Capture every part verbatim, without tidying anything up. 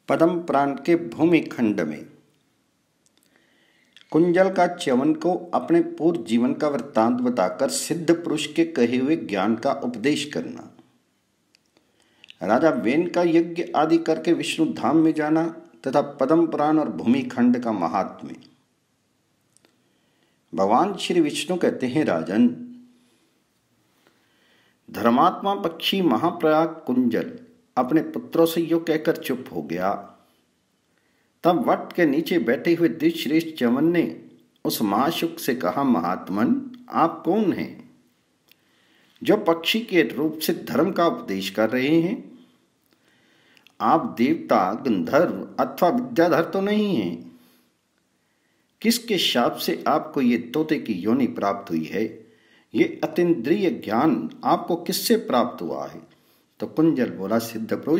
पद्म पुराण के भूमि खंड में कुंजल का च्यवन को अपने पूर्व जीवन का वृत्तांत बताकर सिद्ध पुरुष के कहे हुए ज्ञान का उपदेश करना, राजा वेन का यज्ञ आदि करके विष्णु धाम में जाना तथा पद्म पुराण और भूमि खंड का महात्म्य। भगवान श्री विष्णु कहते हैं, राजन, धर्मात्मा पक्षी महाप्रयाग कुंजल अपने पुत्रों से यो कहकर चुप हो गया। तब वट के नीचे बैठे हुए द्विश्रेष्ठ च्यवन ने उस महाशुक से कहा, महात्मन, आप कौन हैं जो पक्षी के रूप से धर्म का उपदेश कर रहे हैं? आप देवता, गंधर्व अथवा विद्याधर तो नहीं हैं। किसके शाप से आपको ये तोते की योनि प्राप्त हुई है? ये अतीन्द्रिय ज्ञान आपको किससे प्राप्त हुआ है? तो कुंजल बोला, सिद्ध पुरुष,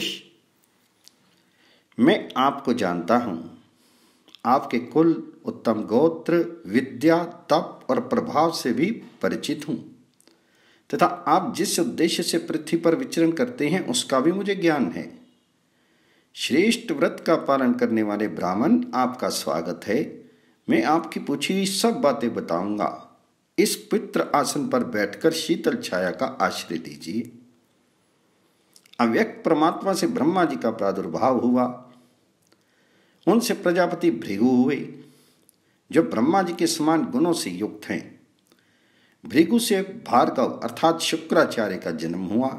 मैं आपको जानता हूं। आपके कुल, उत्तम गोत्र, विद्या, तप और प्रभाव से भी परिचित हूं तथा आप जिस उद्देश्य से पृथ्वी पर विचरण करते हैं उसका भी मुझे ज्ञान है। श्रेष्ठ व्रत का पालन करने वाले ब्राह्मण, आपका स्वागत है। मैं आपकी पूछी हुई सब बातें बताऊंगा। इस पवित्र आसन पर बैठकर शीतल छाया का आश्रय लीजिए। अव्यक्त परमात्मा से ब्रह्मा जी का प्रादुर्भाव हुआ। उनसे प्रजापति भृगु हुए जो ब्रह्मा जी के समान गुणों से युक्त हैं। भृगु से भार्गव अर्थात शुक्राचार्य का जन्म हुआ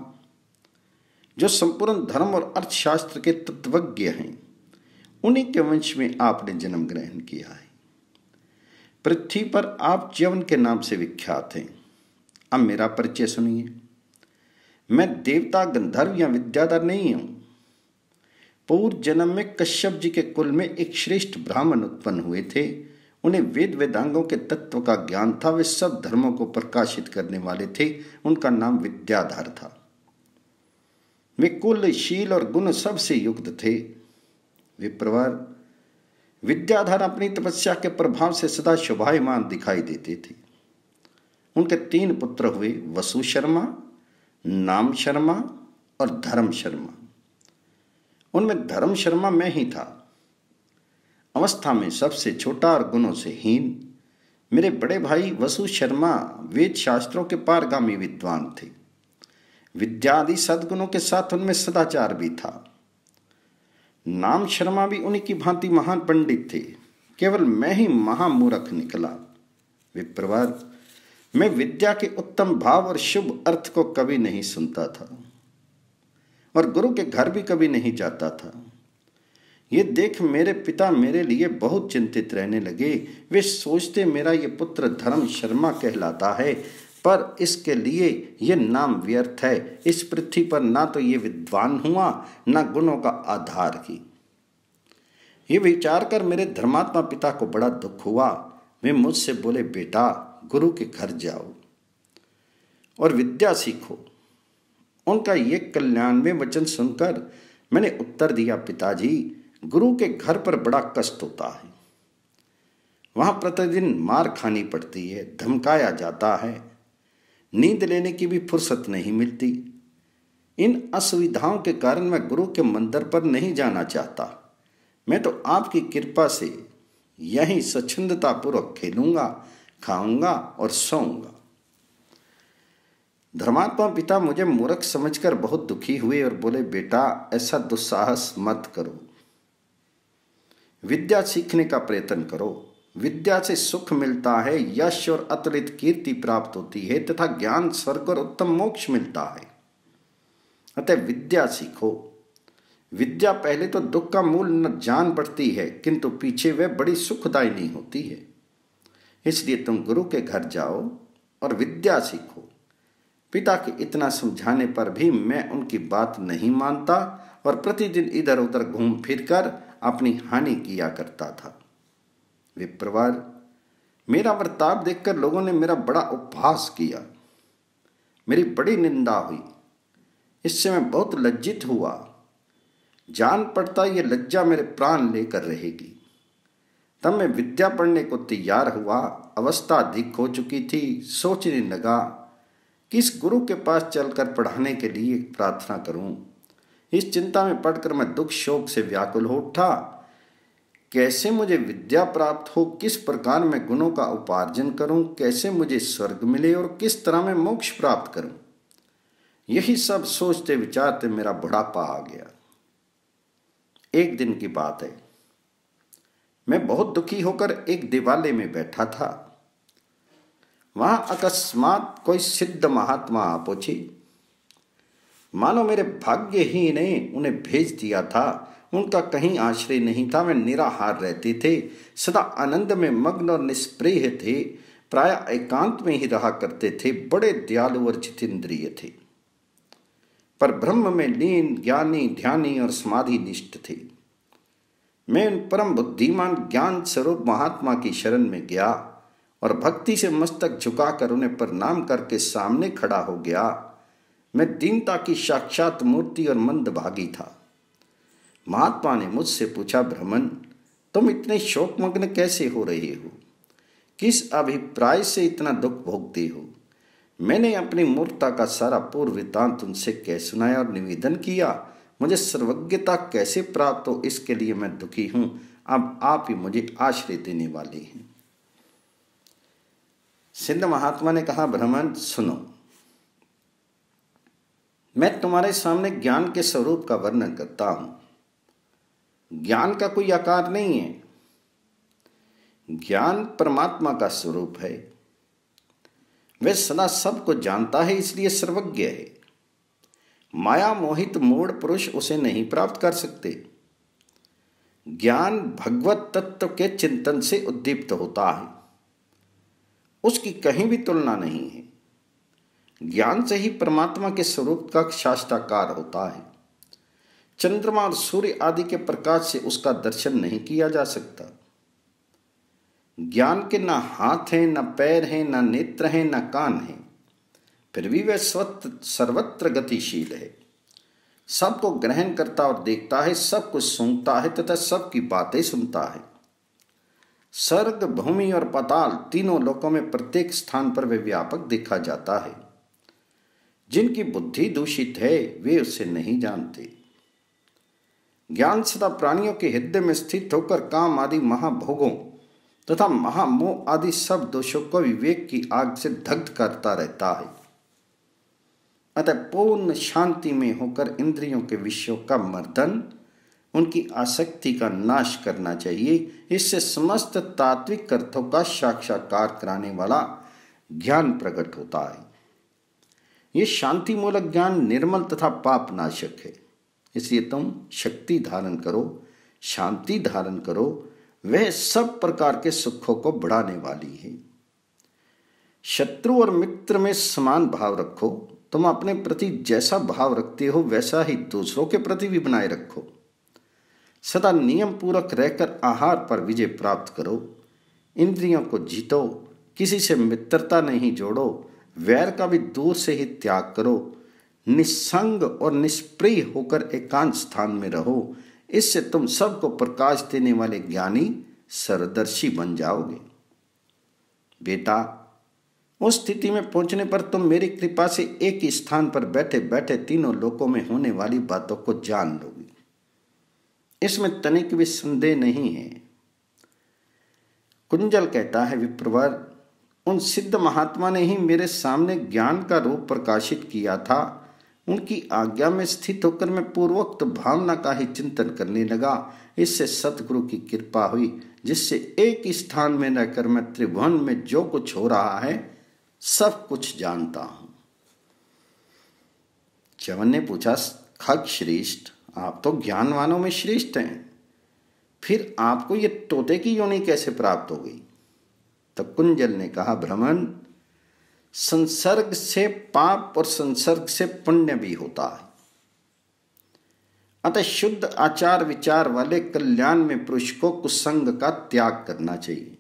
जो संपूर्ण धर्म और अर्थशास्त्र के तत्वज्ञ हैं। उन्हीं के वंश में आपने जन्म ग्रहण किया है। पृथ्वी पर आप च्यवन के नाम से विख्यात हैं। अब मेरा परिचय सुनिए। मैं देवता, गंधर्व या विद्याधर नहीं हूं। पूर्व जन्म में कश्यप जी के कुल में एक श्रेष्ठ ब्राह्मण उत्पन्न हुए थे। उन्हें वेद वेदांगों के तत्व का ज्ञान था। वे सब धर्मों को प्रकाशित करने वाले थे। उनका नाम विद्याधर था। वे कुल, शील और गुण सब से युक्त थे। विप्रवर, विद्याधर अपनी तपस्या के प्रभाव से सदा शोभायमान दिखाई देते थे। उनके तीन पुत्र हुए, वसु शर्मा, नाम शर्मा और धर्म शर्मा। उनमें धर्म शर्मा मैं ही था। अवस्था में सबसे छोटा और गुणों से हीन। मेरे बड़े भाई वसु शर्मा वेद शास्त्रों के पारगामी विद्वान थे। विद्यादि सद्गुणों के साथ उनमें सदाचार भी था। नाम शर्मा भी उन्हीं की भांति महान पंडित थे। केवल मैं ही महामूर्ख निकला। विप्रवर, मैं विद्या के उत्तम भाव और शुभ अर्थ को कभी नहीं सुनता था और गुरु के घर भी कभी नहीं जाता था। ये देख मेरे पिता मेरे लिए बहुत चिंतित रहने लगे। वे सोचते मेरा ये पुत्र धर्म शर्मा कहलाता है, पर इसके लिए ये नाम व्यर्थ है। इस पृथ्वी पर ना तो ये विद्वान हुआ, ना गुणों का आधार ही। ये विचार कर मेरे धर्मात्मा पिता को बड़ा दुख हुआ। वे मुझसे बोले, बेटा, गुरु के घर जाओ और विद्या सीखो। उनका ये कल्याणमय वचन सुनकर मैंने उत्तर दिया, पिताजी, गुरु के घर पर बड़ा कष्ट होता है। वहां प्रतिदिन मार खानी पड़ती है, धमकाया जाता है, नींद लेने की भी फुर्सत नहीं मिलती। इन असुविधाओं के कारण मैं गुरु के मंदिर पर नहीं जाना चाहता। मैं तो आपकी कृपा से यहीं स्वच्छंदता पूर्वक खेलूंगा, खाऊंगा और सोऊंगा। धर्मात्मा पिता मुझे मूर्ख समझकर बहुत दुखी हुए और बोले, बेटा, ऐसा दुस्साहस मत करो। विद्या सीखने का प्रयत्न करो। विद्या से सुख मिलता है, यश और अतुलित कीर्ति प्राप्त होती है तथा ज्ञान, स्वर्ग और उत्तम मोक्ष मिलता है। अतः विद्या सीखो। विद्या पहले तो दुख का मूल न जान पड़ती है, किंतु पीछे वह बड़ी सुखदायिनी होती है। इसलिए तुम गुरु के घर जाओ और विद्या सीखो। पिता के इतना समझाने पर भी मैं उनकी बात नहीं मानता और प्रतिदिन इधर उधर घूम फिरकर अपनी हानि किया करता था। विप्रवर, मेरा वर्ताव देखकर लोगों ने मेरा बड़ा उपहास किया। मेरी बड़ी निंदा हुई। इससे मैं बहुत लज्जित हुआ। जान पड़ता ये लज्जा मेरे प्राण लेकर रहेगी। तब मैं विद्या पढ़ने को तैयार हुआ। अवस्था अधिक हो चुकी थी। सोचने लगा, किस गुरु के पास चलकर पढ़ाने के लिए प्रार्थना करूं। इस चिंता में पड़कर मैं दुख शोक से व्याकुल हो उठा। कैसे मुझे विद्या प्राप्त हो, किस प्रकार मैं गुणों का उपार्जन करूं, कैसे मुझे स्वर्ग मिले और किस तरह मैं मोक्ष प्राप्त करूं, यही सब सोचते विचारते मेरा बुढ़ापा आ गया। एक दिन की बात है, मैं बहुत दुखी होकर एक दिवाले में बैठा था। वहां अकस्मात कोई सिद्ध महात्मा आ पहुंचे। मानो मेरे भाग्य ही ने उन्हें भेज दिया था। उनका कहीं आश्रय नहीं था, वे निराहार रहते थे, सदा आनंद में मग्न और निष्प्रिय थे, प्राय एकांत में ही रहा करते थे, बड़े दयालु और जितेंद्रिय थे, पर ब्रह्म में लीन, ज्ञानी, ध्यानी और समाधि निष्ठ थे। मैं उन परम बुद्धिमान ज्ञान स्वरूप महात्मा की शरण में गया और भक्ति से मस्तक झुकाकर उन्हें प्रणाम करके सामने खड़ा हो गया। मैं दीनता की साक्षात मूर्ति और मंदभागी था। महात्मा ने मुझसे पूछा, ब्राह्मण, तुम इतने शोकमग्न कैसे हो रहे हो? किस अभिप्राय से इतना दुख भोगते हो? मैंने अपनी मूर्खता का सारा पूर्व वृत्तांत उनसे कह सुनाया और निवेदन किया, मुझे सर्वज्ञता कैसे प्राप्त हो इसके लिए मैं दुखी हूं। अब आप ही मुझे आश्रय देने वाले हैं। सिद्ध महात्मा ने कहा, ब्राह्मण सुनो, मैं तुम्हारे सामने ज्ञान के स्वरूप का वर्णन करता हूं। ज्ञान का कोई आकार नहीं है। ज्ञान परमात्मा का स्वरूप है। वह सदा सबको जानता है, इसलिए सर्वज्ञ है। माया मोहित मूढ़ पुरुष उसे नहीं प्राप्त कर सकते। ज्ञान भगवत तत्व के चिंतन से उद्दीप्त होता है, उसकी कहीं भी तुलना नहीं है। ज्ञान से ही परमात्मा के स्वरूप का साक्षात्कार होता है। चंद्रमा और सूर्य आदि के प्रकाश से उसका दर्शन नहीं किया जा सकता। ज्ञान के ना हाथ हैं, ना पैर हैं, ना नेत्र हैं, ना कान हैं, फिर भी वह स्वतः सर्वत्र गतिशील है। सबको ग्रहण करता और देखता है, सब कुछ सूंघता है तथा सबकी बातें सुनता है। स्वर्ग, भूमि और पाताल तीनों लोकों में प्रत्येक स्थान पर वह व्यापक देखा जाता है। जिनकी बुद्धि दूषित है वे उसे नहीं जानते। ज्ञान सदा प्राणियों के हृदय में स्थित होकर काम आदि महाभोगों तथा महामोह आदि सब दोषों को विवेक की आग से दग्ध करता रहता है। अतः पूर्ण शांति में होकर इंद्रियों के विषयों का मर्दन, उनकी आसक्ति का नाश करना चाहिए। इससे समस्त तात्विक अर्थों का साक्षात्कार कराने वाला ज्ञान प्रकट होता है। ये शांति मूलक ज्ञान निर्मल तथा पाप नाशक है। इसलिए तुम शक्ति धारण करो, शांति धारण करो, वह सब प्रकार के सुखों को बढ़ाने वाली है। शत्रु और मित्र में समान भाव रखो। तुम अपने प्रति जैसा भाव रखते हो वैसा ही दूसरों के प्रति भी बनाए रखो। सदा नियम पूर्वक रहकर आहार पर विजय प्राप्त करो। इंद्रियों को जीतो, किसी से मित्रता नहीं जोड़ो, वैर का भी दूर से ही त्याग करो। निस्संग और निष्प्रिय होकर एकांत स्थान में रहो। इससे तुम सबको प्रकाश देने वाले ज्ञानी सर्वदर्शी बन जाओगे। बेटा, उस स्थिति में पहुंचने पर तुम मेरी कृपा से एक ही स्थान पर बैठे बैठे तीनों लोकों में होने वाली बातों को जान लोगे। इसमें तनिक भी संदेह नहीं है। कुंजल कहता है, विप्रवर, उन सिद्ध महात्मा ने ही मेरे सामने ज्ञान का रूप प्रकाशित किया था। उनकी आज्ञा में स्थित होकर मैं पूर्वोक्त भावना का ही चिंतन करने लगा। इससे सतगुरु की कृपा हुई, जिससे एक ही स्थान में रहकर मैं त्रिभुवन में जो कुछ हो रहा है सब कुछ जानता हूं। च्यवन ने पूछा, खग श्रेष्ठ, आप तो ज्ञानवानों में श्रेष्ठ हैं, फिर आपको ये तोते की योनि कैसे प्राप्त हो गई? तो कुंजल ने कहा, भ्रमण, संसर्ग से पाप और संसर्ग से पुण्य भी होता है। अतः शुद्ध आचार विचार वाले कल्याण में पुरुष को कुसंग का त्याग करना चाहिए।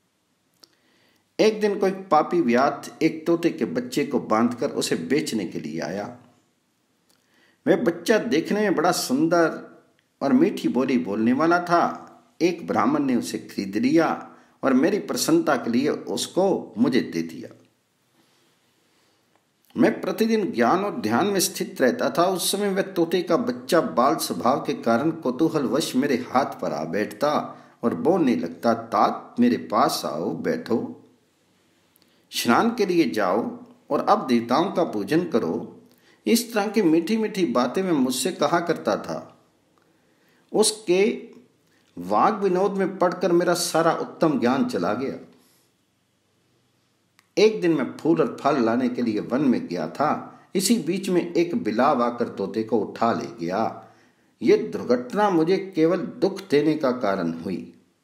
एक दिन कोई पापी व्याध एक तोते के बच्चे को बांधकर उसे बेचने के लिए आया। वह बच्चा देखने में बड़ा सुंदर और मीठी बोली बोलने वाला था। एक ब्राह्मण ने उसे खरीद लिया और मेरी प्रसन्नता के लिए उसको मुझे दे दिया। मैं प्रतिदिन ज्ञान और ध्यान में स्थित रहता था। उस समय वह तोते का बच्चा बाल स्वभाव के कारण कौतूहलवश मेरे हाथ पर आ बैठता और बोलने लगता, तात मेरे पास आओ, बैठो, स्नान के लिए जाओ और अब देवताओं का पूजन करो। इस तरह की मीठी मीठी बातें मैं मुझसे कहा करता था। उसके वाग विनोद में पढ़कर मेरा सारा उत्तम ज्ञान चला गया। एक दिन मैं फूल और फल लाने के लिए वन में गया था। इसी बीच में एक बिलाव आकर तोते को उठा ले गया। ये दुर्घटना मुझे केवल दुख देने का कारण हुई।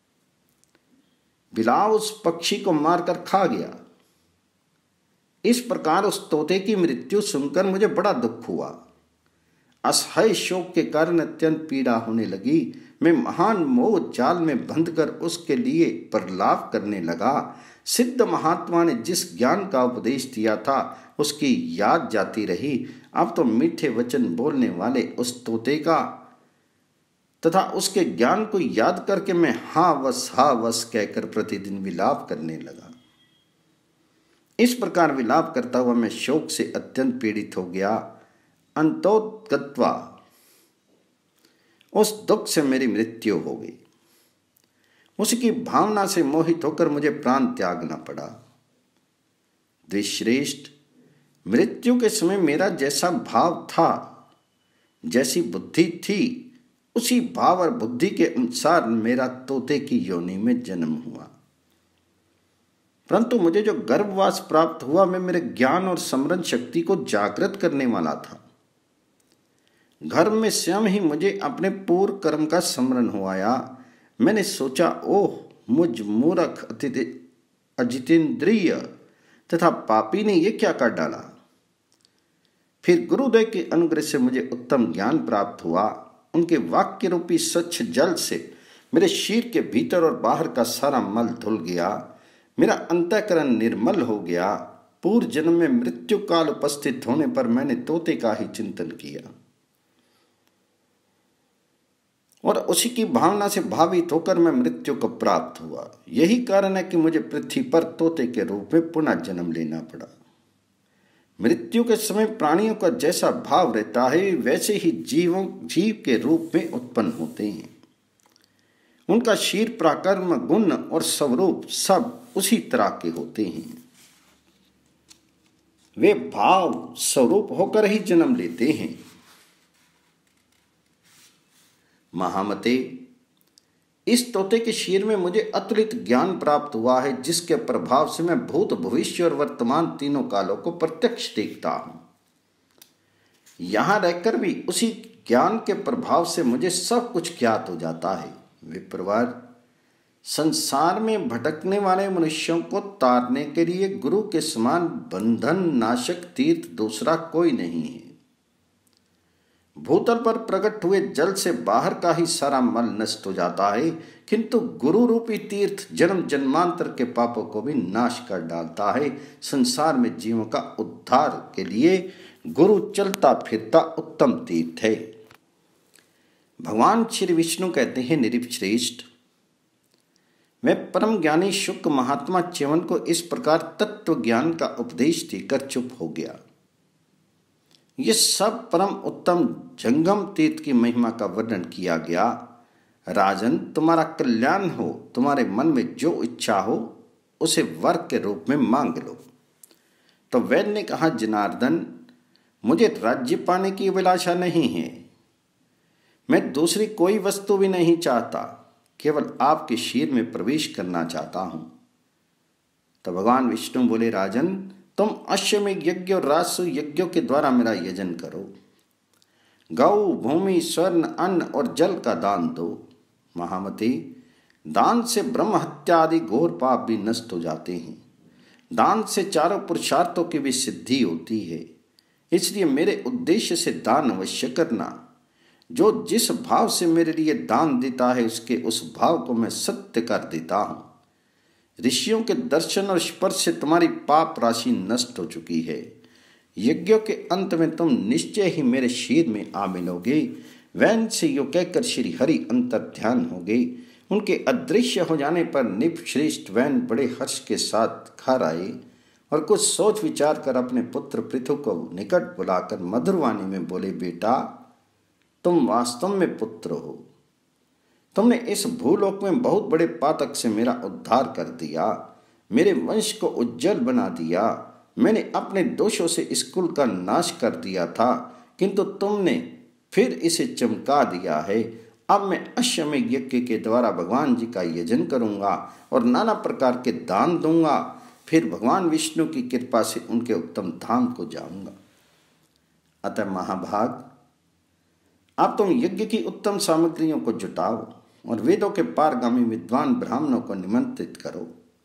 बिलाव उस पक्षी को मारकर खा गया। इस प्रकार उस तोते की मृत्यु सुनकर मुझे बड़ा दुख हुआ। असह्य शोक के कारण अत्यंत पीड़ा होने लगी। मैं महान मोह जाल में बंधकर उसके लिए प्रलाप करने लगा। सिद्ध महात्मा ने जिस ज्ञान का उपदेश दिया था उसकी याद जाती रही। अब तो मीठे वचन बोलने वाले उस तोते का तथा उसके ज्ञान को याद करके मैं हाँ वस हाँ वस कहकर प्रतिदिन विलाप करने लगा। इस प्रकार विलाप करता हुआ मैं शोक से अत्यंत पीड़ित हो गया। अंतोगत्वा उस दुख से मेरी मृत्यु हो गई। उसकी भावना से मोहित होकर मुझे प्राण त्यागना पड़ा। द्विश्रेष्ठ, मृत्यु के समय मेरा जैसा भाव था, जैसी बुद्धि थी, उसी भाव और बुद्धि के अनुसार मेरा तोते की योनि में जन्म हुआ। परंतु मुझे जो गर्भवास प्राप्त हुआ मैं मेरे ज्ञान और स्मरण शक्ति को जागृत करने वाला था। घर में स्वयं ही मुझे अपने पूर्व कर्म का स्मरण हो आया। मैंने सोचा, ओह मुझ मूर्ख अजितेंद्रिय तथा पापी ने यह क्या कर डाला। फिर गुरुदेव के अनुग्रह से मुझे उत्तम ज्ञान प्राप्त हुआ। उनके वाक्य रूपी स्वच्छ जल से मेरे शरीर के भीतर और बाहर का सारा मल धुल गया। मेरा अंतःकरण निर्मल हो गया। पूर्व जन्म में मृत्यु काल उपस्थित होने पर मैंने तोते का ही चिंतन किया और उसी की भावना से भावित होकर मैं मृत्यु को प्राप्त हुआ। यही कारण है कि मुझे पृथ्वी पर तोते के रूप में पुनः जन्म लेना पड़ा। मृत्यु के समय प्राणियों का जैसा भाव रहता है वैसे ही जीवों जीव के रूप में उत्पन्न होते हैं। उनका शीर, प्राकर्म, गुण और स्वरूप सब उसी तरह के होते हैं। वे भाव स्वरूप होकर ही जन्म लेते हैं। महामते, इस तोते के शीर में मुझे अतुलित ज्ञान प्राप्त हुआ है, जिसके प्रभाव से मैं भूत, भविष्य और वर्तमान तीनों कालों को प्रत्यक्ष देखता हूं। यहां रहकर भी उसी ज्ञान के प्रभाव से मुझे सब कुछ ज्ञात हो जाता है। विप्रवर, संसार में भटकने वाले मनुष्यों को तारने के लिए गुरु के समान बंधन नाशक तीर्थ दूसरा कोई नहीं है। भूतल पर प्रकट हुए जल से बाहर का ही सारा मल नष्ट हो जाता है, किंतु गुरु रूपी तीर्थ जन्म जन्मांतर के पापों को भी नाश कर डालता है। संसार में जीवों का उद्धार के लिए गुरु चलता फिरता उत्तम तीर्थ है। भगवान श्री विष्णु कहते हैं, नृपश्रेष्ठ, मैं परम ज्ञानी शुक महात्मा च्यवन को इस प्रकार तत्व ज्ञान का उपदेश देकर चुप हो गया। ये सब परम उत्तम जंगम तीर्थ की महिमा का वर्णन किया गया। राजन, तुम्हारा कल्याण हो, तुम्हारे मन में जो इच्छा हो उसे वर के रूप में मांग लो। तो वैद्य ने कहा, जनार्दन, मुझे राज्य पाने की अभिलाषा नहीं है। मैं दूसरी कोई वस्तु भी नहीं चाहता, केवल आपके शीर में प्रवेश करना चाहता हूं। तो भगवान विष्णु बोले, राजन, तुम अश्वमेध यज्ञ और राजसूय यज्ञों के द्वारा मेरा यजन करो। गौ, भूमि, स्वर्ण, अन्न और जल का दान दो। महामती, दान से ब्रह्म हत्या आदि घोर पाप भी नष्ट हो जाते हैं। दान से चारों पुरुषार्थों की भी सिद्धि होती है। इसलिए मेरे उद्देश्य से दान अवश्य करना। जो जिस भाव से मेरे लिए दान देता है उसके उस भाव को मैं सत्य कर देता हूँ। ऋषियों के दर्शन और स्पर्श से तुम्हारी पाप राशि नष्ट हो चुकी है। यज्ञों के अंत में तुम निश्चय ही मेरे शीर में आ मिलोगे। वैन से यो कहकर श्री हरि अंतर ध्यान हो गए। उनके अदृश्य हो जाने पर निप श्रेष्ठ वैन बड़े हर्ष के साथ घर आए और कुछ सोच विचार कर अपने पुत्र पृथु को निकट बुलाकर मधुर वाणी में बोले, बेटा तुम वास्तव में पुत्र हो। तुमने इस भूलोक में बहुत बड़े पातक से मेरा उद्धार कर दिया, मेरे वंश को उज्जवल बना दिया। मैंने अपने दोषों से इस कुल का नाश कर दिया था, किंतु तुमने फिर इसे चमका दिया है। अब मैं अश्वमेध यज्ञ के द्वारा भगवान जी का यजन करूंगा और नाना प्रकार के दान दूंगा। फिर भगवान विष्णु की कृपा से उनके उत्तम धाम को जाऊंगा। अतः महाभाग, आप तुम यज्ञ की उत्तम सामग्रियों को जुटाओ और वेदों के पारगामी विद्वान ब्राह्मणों को निमंत्रित करो।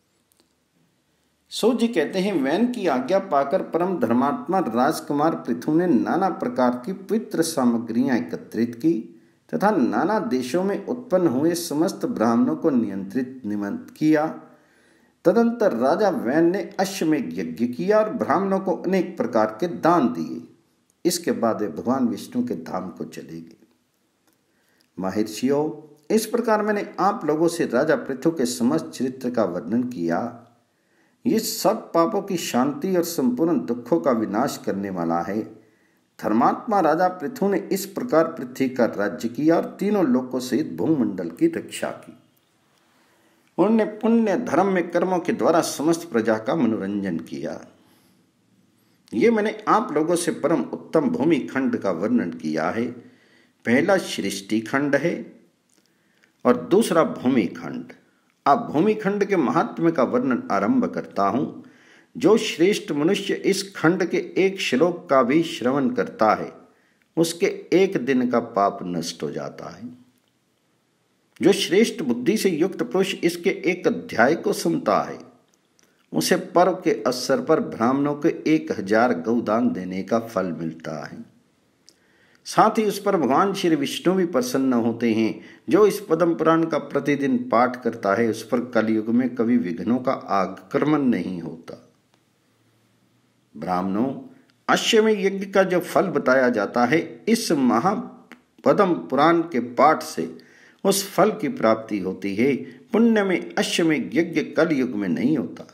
सो जी कहते हैं, वैन की आज्ञा पाकर परम धर्मात्मा राजकुमार पृथु ने नाना प्रकार की पवित्र सामग्रियां एकत्रित की तथा नाना देशों में उत्पन्न हुए समस्त ब्राह्मणों को नियंत्रित निमंत्रित किया। तदंतर राजा वैन ने अश्वमेध यज्ञ किया और ब्राह्मणों को अनेक प्रकार के दान दिए। इसके बाद वे भगवान विष्णु के धाम को चले गए। महर्षियों, इस प्रकार मैंने आप लोगों से राजा पृथु के समस्त चरित्र का वर्णन किया। ये सब पापों की शांति और संपूर्ण दुखों का विनाश करने वाला है। धर्मात्मा राजा पृथु ने इस प्रकार पृथ्वी का राज्य किया और तीनों लोकों सहित भूमंडल की रक्षा की। उन्होंने पुण्य धर्म में कर्मों के द्वारा समस्त प्रजा का मनोरंजन किया। ये मैंने आप लोगों से परम उत्तम भूमि खंड का वर्णन किया है। पहला सृष्टि खंड है और दूसरा भूमि खंड। अब भूमि खंड के महात्म्य का वर्णन आरंभ करता हूं। जो श्रेष्ठ मनुष्य इस खंड के एक श्लोक का भी श्रवण करता है, उसके एक दिन का पाप नष्ट हो जाता है। जो श्रेष्ठ बुद्धि से युक्त पुरुष इसके एक अध्याय को सुनता है, उसे पर्व के अवसर पर ब्राह्मणों के एक हजार गौदान देने का फल मिलता है। साथ ही उस पर भगवान श्री विष्णु भी प्रसन्न होते हैं। जो इस पद्म पुराण का प्रतिदिन पाठ करता है, उस पर कलयुग में कभी विघ्नों का आक्रमण नहीं होता। ब्राह्मणों, अश्वमेध यज्ञ का जो फल बताया जाता है, इस महापद्म पुराण के पाठ से उस फल की प्राप्ति होती है। पुण्य में अश्वमेध यज्ञ कलयुग में नहीं होता।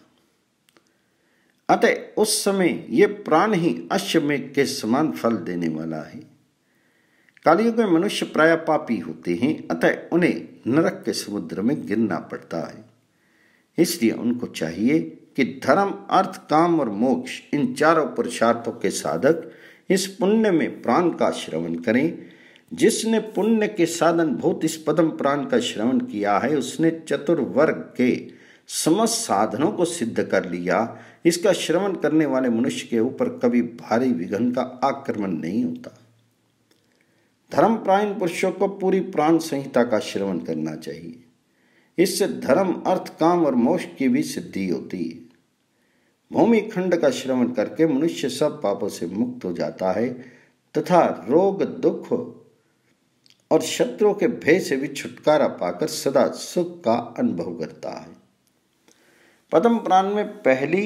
अतः उस समय ये प्राण ही अश्वमेध के समान फल देने वाला है। कलयुग में मनुष्य प्राय पापी होते हैं, अतः उन्हें नरक के समुद्र में गिरना पड़ता है। इसलिए उनको चाहिए कि धर्म, अर्थ, काम और मोक्ष, इन चारों पुरुषार्थों के साधक इस पुण्य में प्राण का श्रवण करें। जिसने पुण्य के साधन भूत इस पद्म पुराण का श्रवण किया है, उसने चतुर्वर्ग के समस्त साधनों को सिद्ध कर लिया। इसका श्रवण करने वाले मनुष्य के ऊपर कभी भारी विघ्न का आक्रमण नहीं होता। धर्मपरायण पुरुषों को पूरी प्राण संहिता का श्रवण करना चाहिए। इससे धर्म, अर्थ, काम और मोक्ष की भी सिद्धि होती है। भूमि खंड का श्रवण करके मनुष्य सब पापों से मुक्त हो जाता है तथा रोग, दुख और शत्रुओं के भय से भी छुटकारा पाकर सदा सुख का अनुभव करता है। पद्म पुराण में पहली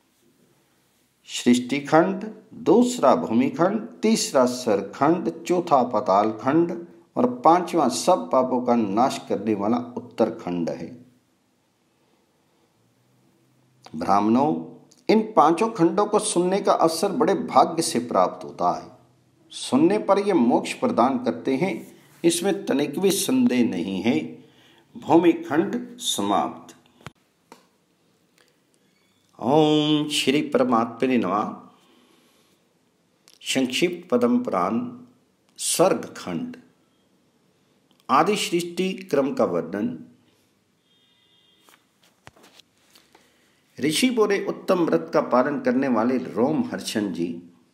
सृष्टि खंड, दूसरा भूमि खंड, तीसरा सर खंड, चौथा पाताल खंड और पांचवा सब पापों का नाश करने वाला उत्तर खंड है। ब्राह्मणों, इन पांचों खंडों को सुनने का अवसर बड़े भाग्य से प्राप्त होता है। सुनने पर ये मोक्ष प्रदान करते हैं, इसमें तनिक भी संदेह नहीं है। भूमि खंड समाप्त। ओम श्री परमात्मने नमः। संक्षिप्त पद्म पुराण स्वर्ग खंड। आदि सृष्टि क्रम का वर्णन। ऋषि बोले, उत्तम व्रत का पालन करने वाले रोम हर्षण जी,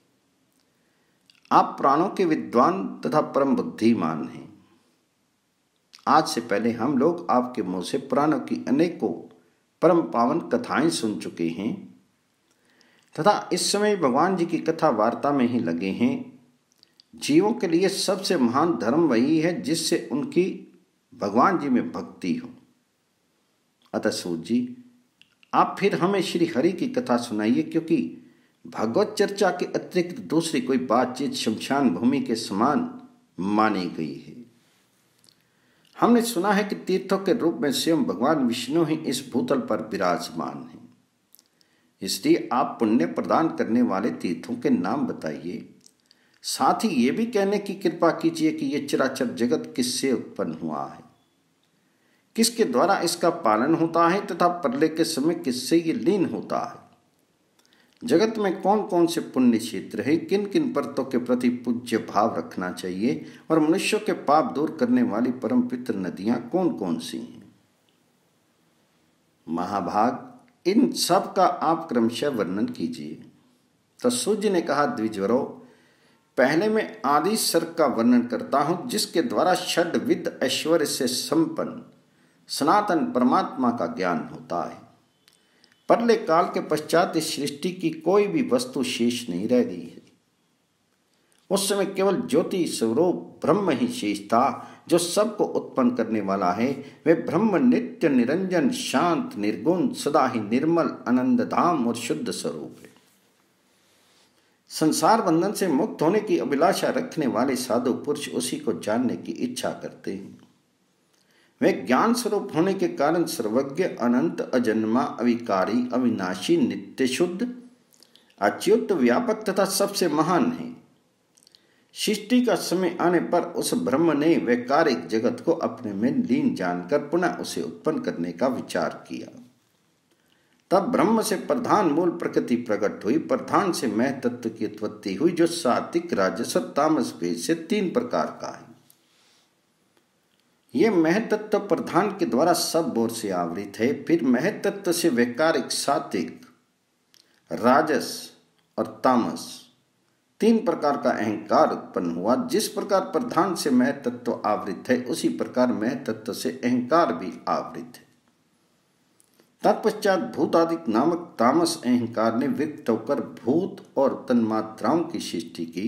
आप प्राणों के विद्वान तथा परम बुद्धिमान हैं। आज से पहले हम लोग आपके मुंह से पुराणों की अनेकों परम पावन कथाएं सुन चुके हैं तथा इस समय भगवान जी की कथा वार्ता में ही लगे हैं। जीवों के लिए सबसे महान धर्म वही है जिससे उनकी भगवान जी में भक्ति हो। अतः सूत जी, आप फिर हमें श्री हरि की कथा सुनाइए, क्योंकि भागवत चर्चा के अतिरिक्त दूसरी कोई बातचीत शमशान भूमि के समान मानी गई है। हमने सुना है कि तीर्थों के रूप में स्वयं भगवान विष्णु ही इस भूतल पर विराजमान हैं। इसलिए आप पुण्य प्रदान करने वाले तीर्थों के नाम बताइए। साथ ही ये भी कहने की कृपा कीजिए कि ये चराचर जगत किससे उत्पन्न हुआ है, किसके द्वारा इसका पालन होता है तथा प्रलय के समय किससे ये लीन होता है। जगत में कौन कौन से पुण्य क्षेत्र हैं, किन किन परतों के प्रति पूज्य भाव रखना चाहिए और मनुष्यों के पाप दूर करने वाली परम पवित्र नदियां कौन कौन सी हैं। महाभाग, इन सब का आप क्रमशः वर्णन कीजिए। तो सूर्य ने कहा, द्विजवरो, पहले मैं आदि सर्ग का वर्णन करता हूं, जिसके द्वारा षड्विध ऐश्वर्य से संपन्न सनातन परमात्मा का ज्ञान होता है। प्रलय काल के पश्चात इस सृष्टि की कोई भी वस्तु शेष नहीं रह गई है। उस समय केवल ज्योति स्वरूप ब्रह्म ही शेष था, जो सबको उत्पन्न करने वाला है। वे ब्रह्म नित्य निरंजन शांत निर्गुण सदा ही निर्मल आनंद धाम और शुद्ध स्वरूप है। संसार बंधन से मुक्त होने की अभिलाषा रखने वाले साधु पुरुष उसी को जानने की इच्छा करते हैं। वे ज्ञान स्वरूप होने के कारण सर्वज्ञ अनंत अजन्मा अविकारी अविनाशी नित्य शुद्ध अच्युत व्यापक तथा सबसे महान है। सृष्टि का समय आने पर उस ब्रह्म ने वैकारिक जगत को अपने में लीन जानकर पुनः उसे उत्पन्न करने का विचार किया। तब ब्रह्म से प्रधान मूल प्रकृति प्रकट हुई। प्रधान से मह तत्व की उत्पत्ति हुई, जो सात्विक राजस और तामस भेद से तीन प्रकार का है। ये महतत्व प्रधान के द्वारा सब ओर से आवृत है। फिर महतत्व से वैकारिक सात्विक राजस और तामस तीन प्रकार का अहंकार उत्पन्न हुआ। जिस प्रकार प्रधान से महतत्व आवृत है, उसी प्रकार महतत्व से अहंकार भी आवृत है। तत्पश्चात भूतादिक नामक तामस अहंकार ने विक्त होकर भूत और तन्मात्राओं की सृष्टि की।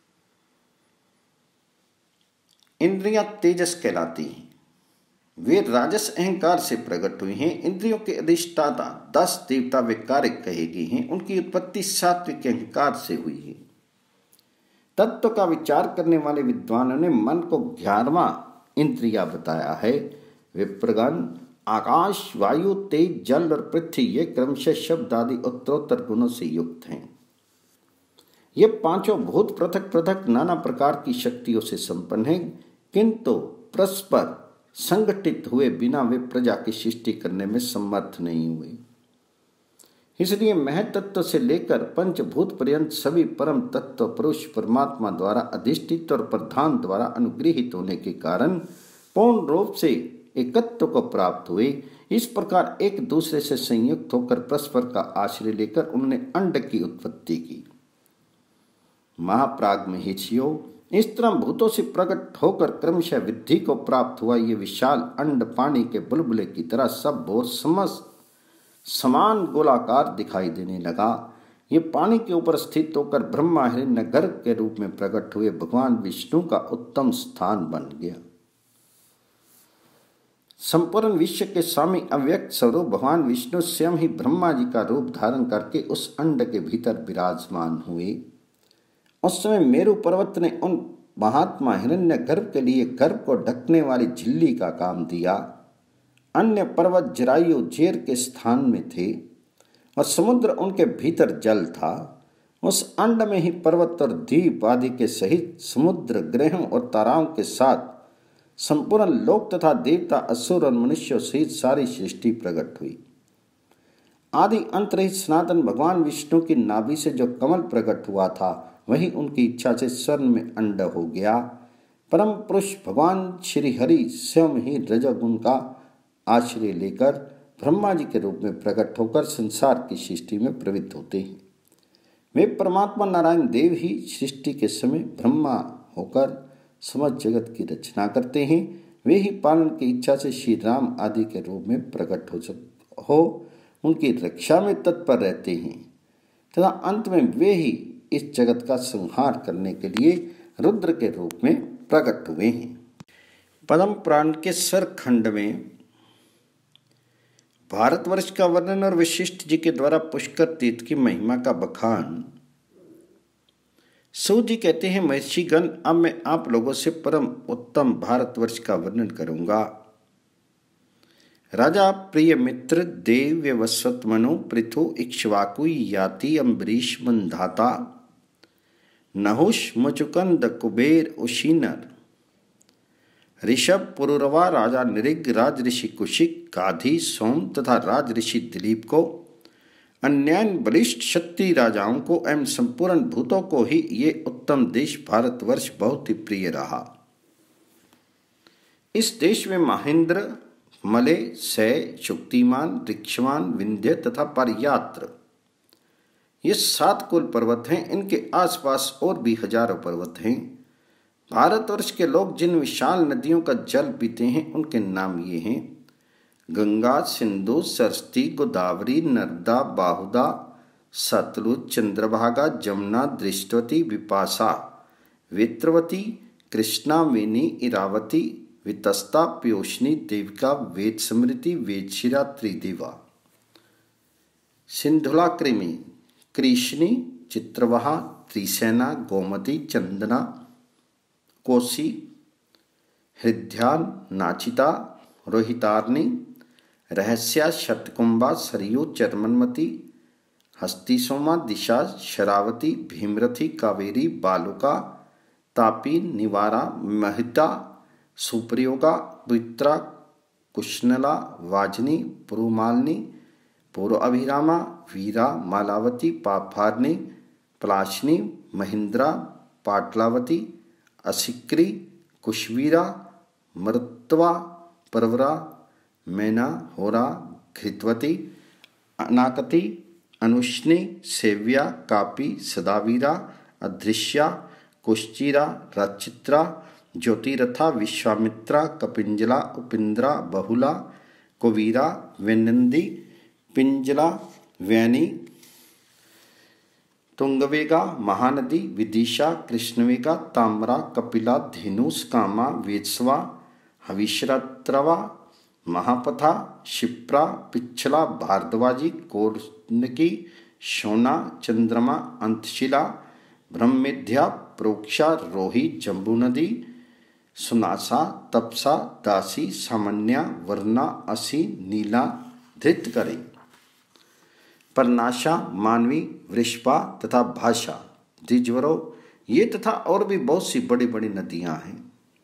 इंद्रियां तेजस कहलाती हैं। वे राजस अहंकार से प्रकट हुई हैं। इंद्रियों के अधिष्ठाता दस देवता वैकारिक कहे गए हैं। उनकी उत्पत्ति सात्विक अहंकार से हुई है। तत्व का विचार करने वाले विद्वानों ने मन को ग्यारहवां इंद्रिया बताया है। विप्रगण आकाश वायु तेज जल और पृथ्वी ये क्रमशः शब्द आदि उत्तरोत्तर गुणों से युक्त हैं। ये पांचों भूत पृथक पृथक नाना प्रकार की शक्तियों से संपन्न हैं, किंतु परस्पर संगठित हुए बिना वे प्रजा की सृष्टि करने में समर्थ नहीं हुए। इसलिए महतत्व से लेकर पंचभूत पर्यंत सभी परम तत्व पुरुष परमात्मा द्वारा अधिष्ठित और प्रधान द्वारा अनुग्रहित होने के कारण पूर्ण रूप से एकत्व को प्राप्त हुए। इस प्रकार एक दूसरे से संयुक्त होकर परस्पर का आश्रय लेकर उन्होंने अंड की उत्पत्ति की। महाप्राग महेशियों, इस तरह भूतों से प्रकट होकर क्रमशः विद्धि को प्राप्त हुआ ये विशाल अंड पानी के बुलबुले की तरह सब ओर समस्त समान गोलाकार दिखाई देने लगा। ये पानी के ऊपर स्थित होकर ब्रह्मा हिरण्य गर्भ के रूप में प्रकट हुए भगवान विष्णु का उत्तम स्थान बन गया। संपूर्ण विश्व के स्वामी अव्यक्त स्वरूप भगवान विष्णु स्वयं ही ब्रह्मा जी का रूप धारण करके उस अंड के भीतर विराजमान हुए। उस समय मेरु पर्वत ने उन महात्मा हिरण्य गर्भ के लिए गर्भ को ढकने वाली झिल्ली का काम दिया। अन्य पर्वत जरायु जेर के स्थान में थे और समुद्र उनके भीतर जल था। उस अंड में ही पर्वत और द्वीप आदि के सहित समुद्र ग्रहों और ताराओं के साथ संपूर्ण लोक तथा देवता असुर और मनुष्यों सहित सारी सृष्टि प्रकट हुई। आदि अंत रहित सनातन भगवान विष्णु की नाभि से जो कमल प्रकट हुआ था, वही उनकी इच्छा से स्वर्ण में अंड हो गया। परम पुरुष भगवान श्री हरि स्वयं ही रजोगुण का आश्रय लेकर ब्रह्मा जी के रूप में प्रकट होकर संसार की सृष्टि में प्रवृत्त होते हैं। वे परमात्मा नारायण देव ही सृष्टि के समय ब्रह्मा होकर समस्त जगत की रचना करते हैं। वे ही पालन की इच्छा से श्री राम आदि के रूप में प्रकट हो सक हो उनकी रक्षा में तत्पर रहते हैं तथा अंत में वे ही इस जगत का संहार करने के लिए रुद्र के रूप में प्रकट हुए हैं। पद्म पुराण के सरखंड में भारतवर्ष का वर्णन और वशिष्ठ जी के द्वारा पुष्कर तीर्थ की महिमा का बखान। सूत जी कहते हैं, महर्षिगण, अब मैं आप लोगों से परम उत्तम भारतवर्ष का वर्णन करूंगा। राजा प्रिय मित्र देव्य वस्वत मनु पृथु इक्ष्वाकु याति अम्बरीश मंधाता नहुष मुचुकंद कुबेर उशीनर ऋषभ पुरुरवा राजा निरिग राज ऋषि कुशिक गाधी सोम तथा राज ऋषि दिलीप को अन्यान बलिष्ठ क्षत्रिय राजाओं को एवं संपूर्ण भूतों को ही ये उत्तम देश भारतवर्ष बहुत ही प्रिय रहा। इस देश में महेंद्र मले सय शुक्तिमान ऋक्षमान विंध्य तथा परयात्र ये सात कुल पर्वत हैं। इनके आसपास और भी हजारों पर्वत हैं। भारतवर्ष के लोग जिन विशाल नदियों का जल पीते हैं उनके नाम ये हैं: गंगा, सिंधु, सरस्वती, गोदावरी, नर्मदा, बाहुदा, सतलुज, चंद्रभागा, जमुना, दृष्टवती, विपाशा, वेत्रवती, कृष्णा, वेणी, इरावती, वितस्ता, पयोष्णी, देविका, वेद स्मृति, वेदशिरा, त्रिदेवा, सिंधुला, कृमि, कृष्णी, चित्रवहा, त्रिसेना, गोमती, चंदना, कोसी, हृद्यान, नाचिता, रोहितारणी, रहस्या, शतकुंभा, सरयू, चरमनमती, हस्तिसोमा, दिशा, शरावती, भीमरथी, कावेरी, बालुका, तापी, निवारा, महिता, सुप्रयोगा, पवित्रा, कुशनला, वाजनी, पुरुमालिनी, पूर्व अभिरामा, वीरा, मालावती, पापहारिणी, पलाशनी, महिंद्रा, पाटलावती, असिक्री, कुशवीरा, मृत्वा, परवरा, मैना, होरा, घृतवती, अनाकती, अनुष्णी, सेव्या, कापी, सदावीरा, अदृश्या, कुश्चिरा, रचित्रा, ज्योतिरथा, विश्वामित्रा, कपिंजला, उपिंद्रा, बहुला, कुवीरा, वेनंदी, पिंजला, वैनी, तुंगवेगा, महानदी, विदिशा, कृष्णवेगा, ताम्रा, कपिला, धेनुष, कामा, वेत्सवा, हविश्रत्रवा, महापथा, शिप्रा, पिछला, भारद्वाजी, कोर्नकी, शोना, चंद्रमा, अंतशिला, ब्रह्मेध्या, प्रोक्षा, रोही, जम्बू नदी, सुनासा, तपसा, दासी, सामान्या, वर्णा, असी, नीला, धृतकरी, परनाशा, मानवी, वृषभा तथा भाषा, द्विजवरो ये तथा और भी बहुत सी बड़ी बड़ी नदियां हैं।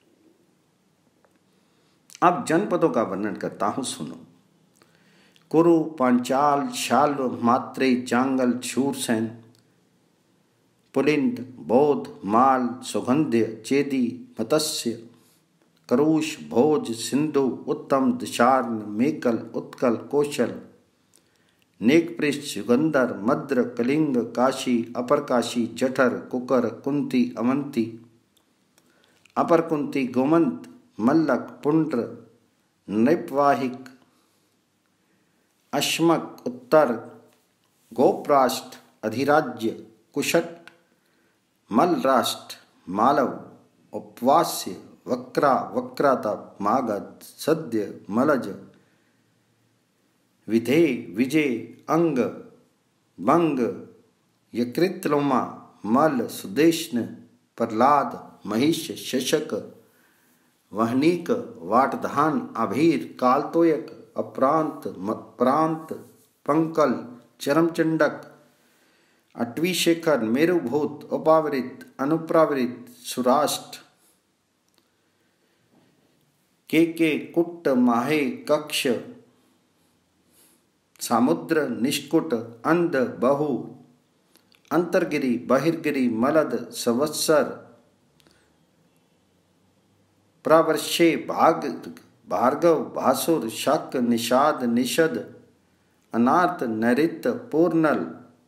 अब जनपदों का वर्णन करता हूं, सुनो। कुरु, पांचाल, शाल्व, मात्रे, चांगल, शूरसेन, पुलिंद, बौद्ध, माल, सुगंध्य, चेदी, मत्स्य, करुष, भोज, सिंधु, उत्तम, दशार्ण, मेकल, उत्कल, कौशल, नेकपृष्ठ, युगंधर, मद्र, कलिंग, काशी, अपर काशी, जठर, कुकर, कुंती, अवंती, अपर कुंती, गोमंत, मल्लक, पुंड्र, नृपवाहिक, अश्मक, उत्तर, गोप्राष्ट्र, अधिराज्य, कुशट, मलराष्ट्र, मालव, उपवास्य, वक्रा, वक्राता, मागध, सद्य, मलज, विधे, विजय, अंग, बंग, यकृतलोमा, मल, सुदेशन, प्रहलाद, महिष, शशक, वहनीक, वाटधान, अभीर, कालतोयक, अप्रांत, प्रांत, पंकल, चरमचंडक, अट्वीशेखर, मेरुभूत, उपावृत, अनुप्रावृत, सुराष्ट्र, केके, कुट्ट, माहे, कक्ष, सामुद्र, निष्कुट, अंध, बहु, अंतर्गिरी, बहिर्गिरी, मलद, संवत्सर, प्रावर्षे, भाग, भार्गव, भासुर, शक, निषाद, निषद, अनार्त, नैऋत, पूर्णल,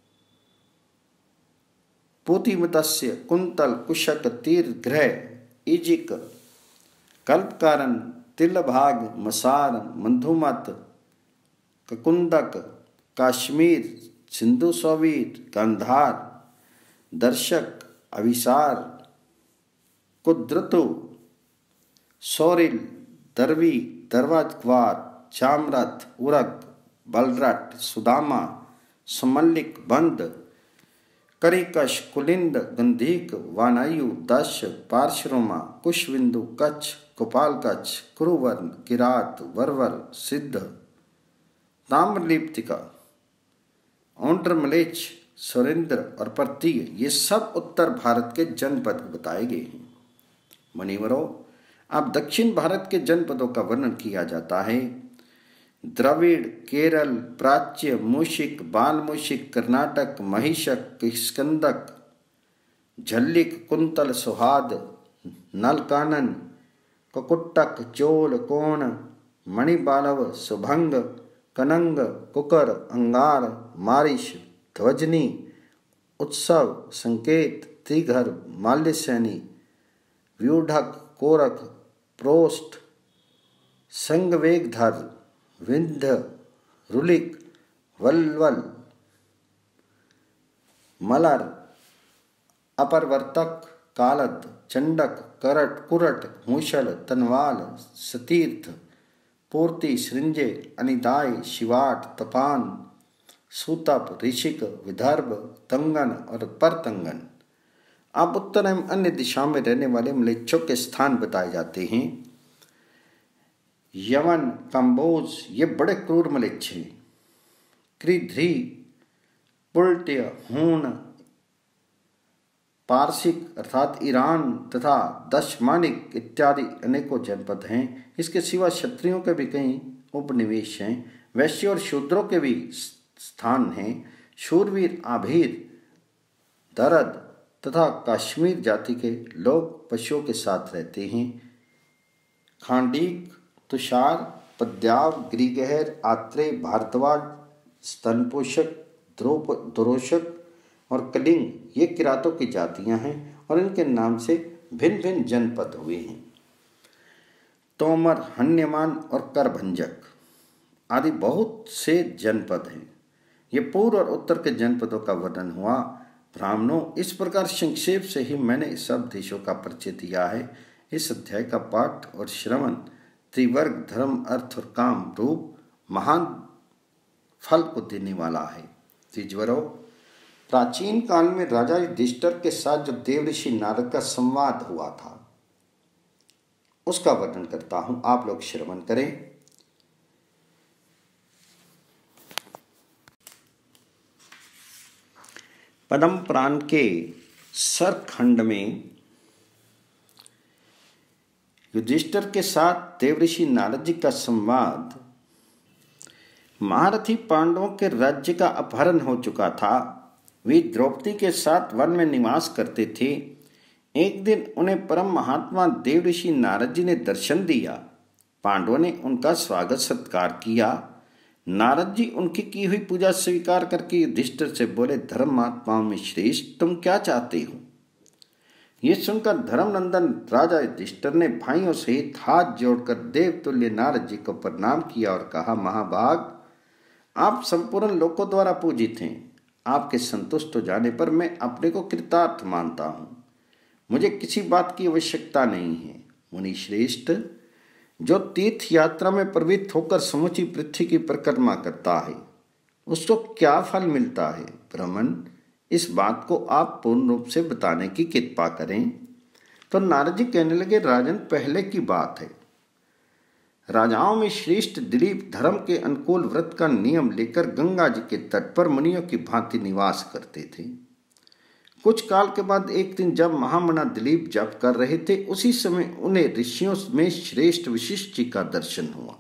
पूतिमतस्य, कुंतल, कुशक, तीर, ग्रह, इजिक, कल्पकारन, तिलभाग, मसार, मंधुमत, ककुंदक, काश्मीर, सिंधु सौवीर, गांधार, दर्शक, अभिसार, कुद्रतु, सौरिल, दरवी, दरवाजग्वार, चामरथ, उरग, बलरट, सुदामा, समल्लिक, बंद, करिकश, कुलिंद, गंधीक, वानायु, दश, पार्श्वरोमा, कुशबिंदु, कच्छ, गोपालकच्छ, कुरुवर्ण, किरात, वरवर, सिद्ध, ताम्रलिप्तिका, औंड्रमलेच्छ, सुरेंद्र और पर्तीय, ये सब उत्तर भारत के जनपद बताए गए हैं। मुनिवरों, अब दक्षिण भारत के जनपदों का वर्णन किया जाता है। द्रविड़, केरल, प्राच्य, मूशिक, बालमूशिक, कर्नाटक, महिषक, स्कंदक, झल्लिक, कुंतल, सुहाद, नलकानन, ककुट्टक, चोल, कोण, मणिबालव, सुभंग, कनंग, कुकर, अंगार, मारिश, ध्वजनी, उत्सव, संकेत, त्रिघर, माल्यसैनी, व्यूढ़क, कोरक, प्रोष्ठ, संगवेगधर, विंध्य, रुलिक, वल्वल, मलर, अपरवर्तक, कालद, चंडक, करट, कुरट, मूषल, तनवाल, सतीर्थ, पूर्ति, सृंजे, अनिदाय, शिवाट, तपान, सूतप, ऋषिक, विदर्भ, तंगन और परतंगन। अब उत्तर एवं अन्य दिशाओं में रहने वाले म्लेच्छों के स्थान बताए जाते हैं। यवन, कंबोज, ये बड़े क्रूर म्लेच्छ हैं। कृध्री, पुल्ट्य, हूण, पारसिक अर्थात ईरान तथा दशमानिक इत्यादि अनेकों जनपद हैं। इसके सिवा क्षत्रियों के भी कई उपनिवेश हैं। वैश्य और शूद्रों के भी स्थान हैं। शूरवीर, आभीर, दरद तथा कश्मीर जाति के लोग पशुओं के साथ रहते हैं। खांडीक, तुषार, पद्याव, गिरिगहर, आत्रेय, भारद्वाज, स्तनपोषक, द्रोशक और कलिंग ये किरातों की जातियां हैं और इनके नाम से भिन्न भिन्न जनपद हुए हैं। तोमर, हन्यमान और करभंजक आदि बहुत से जनपद हैं। ये पूर्व और उत्तर के जनपदों का वर्णन हुआ। ब्राह्मणों, इस प्रकार संक्षेप से ही मैंने सब देशों का परिचय दिया है। इस अध्याय का पाठ और श्रवण त्रिवर्ग, धर्म, अर्थ और काम रूप महान फल को देने वाला है। द्विजवरों, प्राचीन काल में राजा युधिष्ठिर के साथ जो देवऋषि नारद का संवाद हुआ था उसका वर्णन करता हूं, आप लोग श्रवण करें। पद्म पुराण के सरखंड में युधिष्ठिर के साथ देवऋषि नारद जी का संवाद महारथी पांडवों के राज्य का अपहरण हो चुका था। वे द्रौपदी के साथ वन में निवास करते थे। एक दिन उन्हें परम महात्मा देवऋषि नारद जी ने दर्शन दिया। पांडवों ने उनका स्वागत सत्कार किया। नारद जी उनकी की हुई पूजा स्वीकार करके युधिष्ठिर से बोले, धर्म महात्माओं में श्रेष्ठ, तुम क्या चाहते हो? ये सुनकर धर्मनंदन राजा युधिष्ठिर ने भाइयों सहित हाथ जोड़कर देवतुल्य नारद जी को प्रणाम किया और कहा, महाभाग, आप संपूर्ण लोकों द्वारा पूजित हैं। आपके संतुष्ट हो जाने पर मैं अपने को कृतार्थ मानता हूँ। मुझे किसी बात की आवश्यकता नहीं है। मुनि श्रेष्ठ, जो तीर्थ यात्रा में प्रवृत्त होकर समूची पृथ्वी की परिक्रमा करता है उसको क्या फल मिलता है? ब्राह्मण, इस बात को आप पूर्ण रूप से बताने की कृपा करें। तो नारद जी कहने लगे, राजन, पहले की बात है। राजाओं में श्रेष्ठ दिलीप धर्म के अनुकूल व्रत का नियम लेकर गंगा जी के तट पर मुनियों की भांति निवास करते थे। कुछ काल के बाद एक दिन जब महामना दिलीप जप कर रहे थे, उसी समय उन्हें ऋषियों में श्रेष्ठ वशिष्ठ जी का दर्शन हुआ।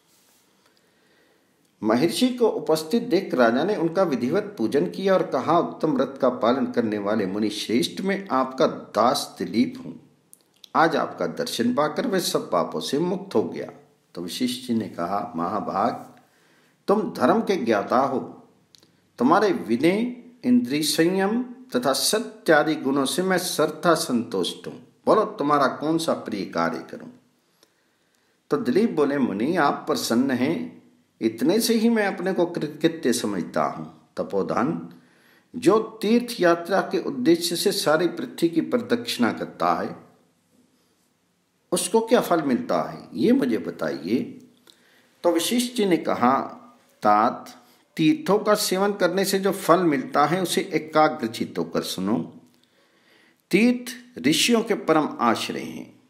महर्षि को उपस्थित देख राजा ने उनका विधिवत पूजन किया और कहा, उत्तम व्रत का पालन करने वाले मुनि श्रेष्ठ में आपका दास दिलीप हूं। आज आपका दर्शन पाकर वह सब पापों से मुक्त हो गया। तो वशिष्ठ जी ने कहा, महाभाग, तुम धर्म के ज्ञाता हो। तुम्हारे विनय, इंद्रिय संयम तथा सत्य आदि गुणों से मैं सर्वथा संतुष्ट हूं। बोलो, तुम्हारा कौन सा प्रिय कार्य करूं? तो दिलीप बोले, मुनि, आप प्रसन्न हैं, इतने से ही मैं अपने को कृतकृत्य समझता हूं। तपोधन, जो तीर्थ यात्रा के उद्देश्य से सारी पृथ्वी की प्रदक्षिणा करता है उसको क्या फल मिलता है, ये मुझे बताइए। तो वशिष्ठ जी ने कहा, तात, तीर्थों का सेवन करने से जो फल मिलता है उसे एकाग्रचित्त होकर सुनो। तीर्थ ऋषियों के परम आश्रय हैं।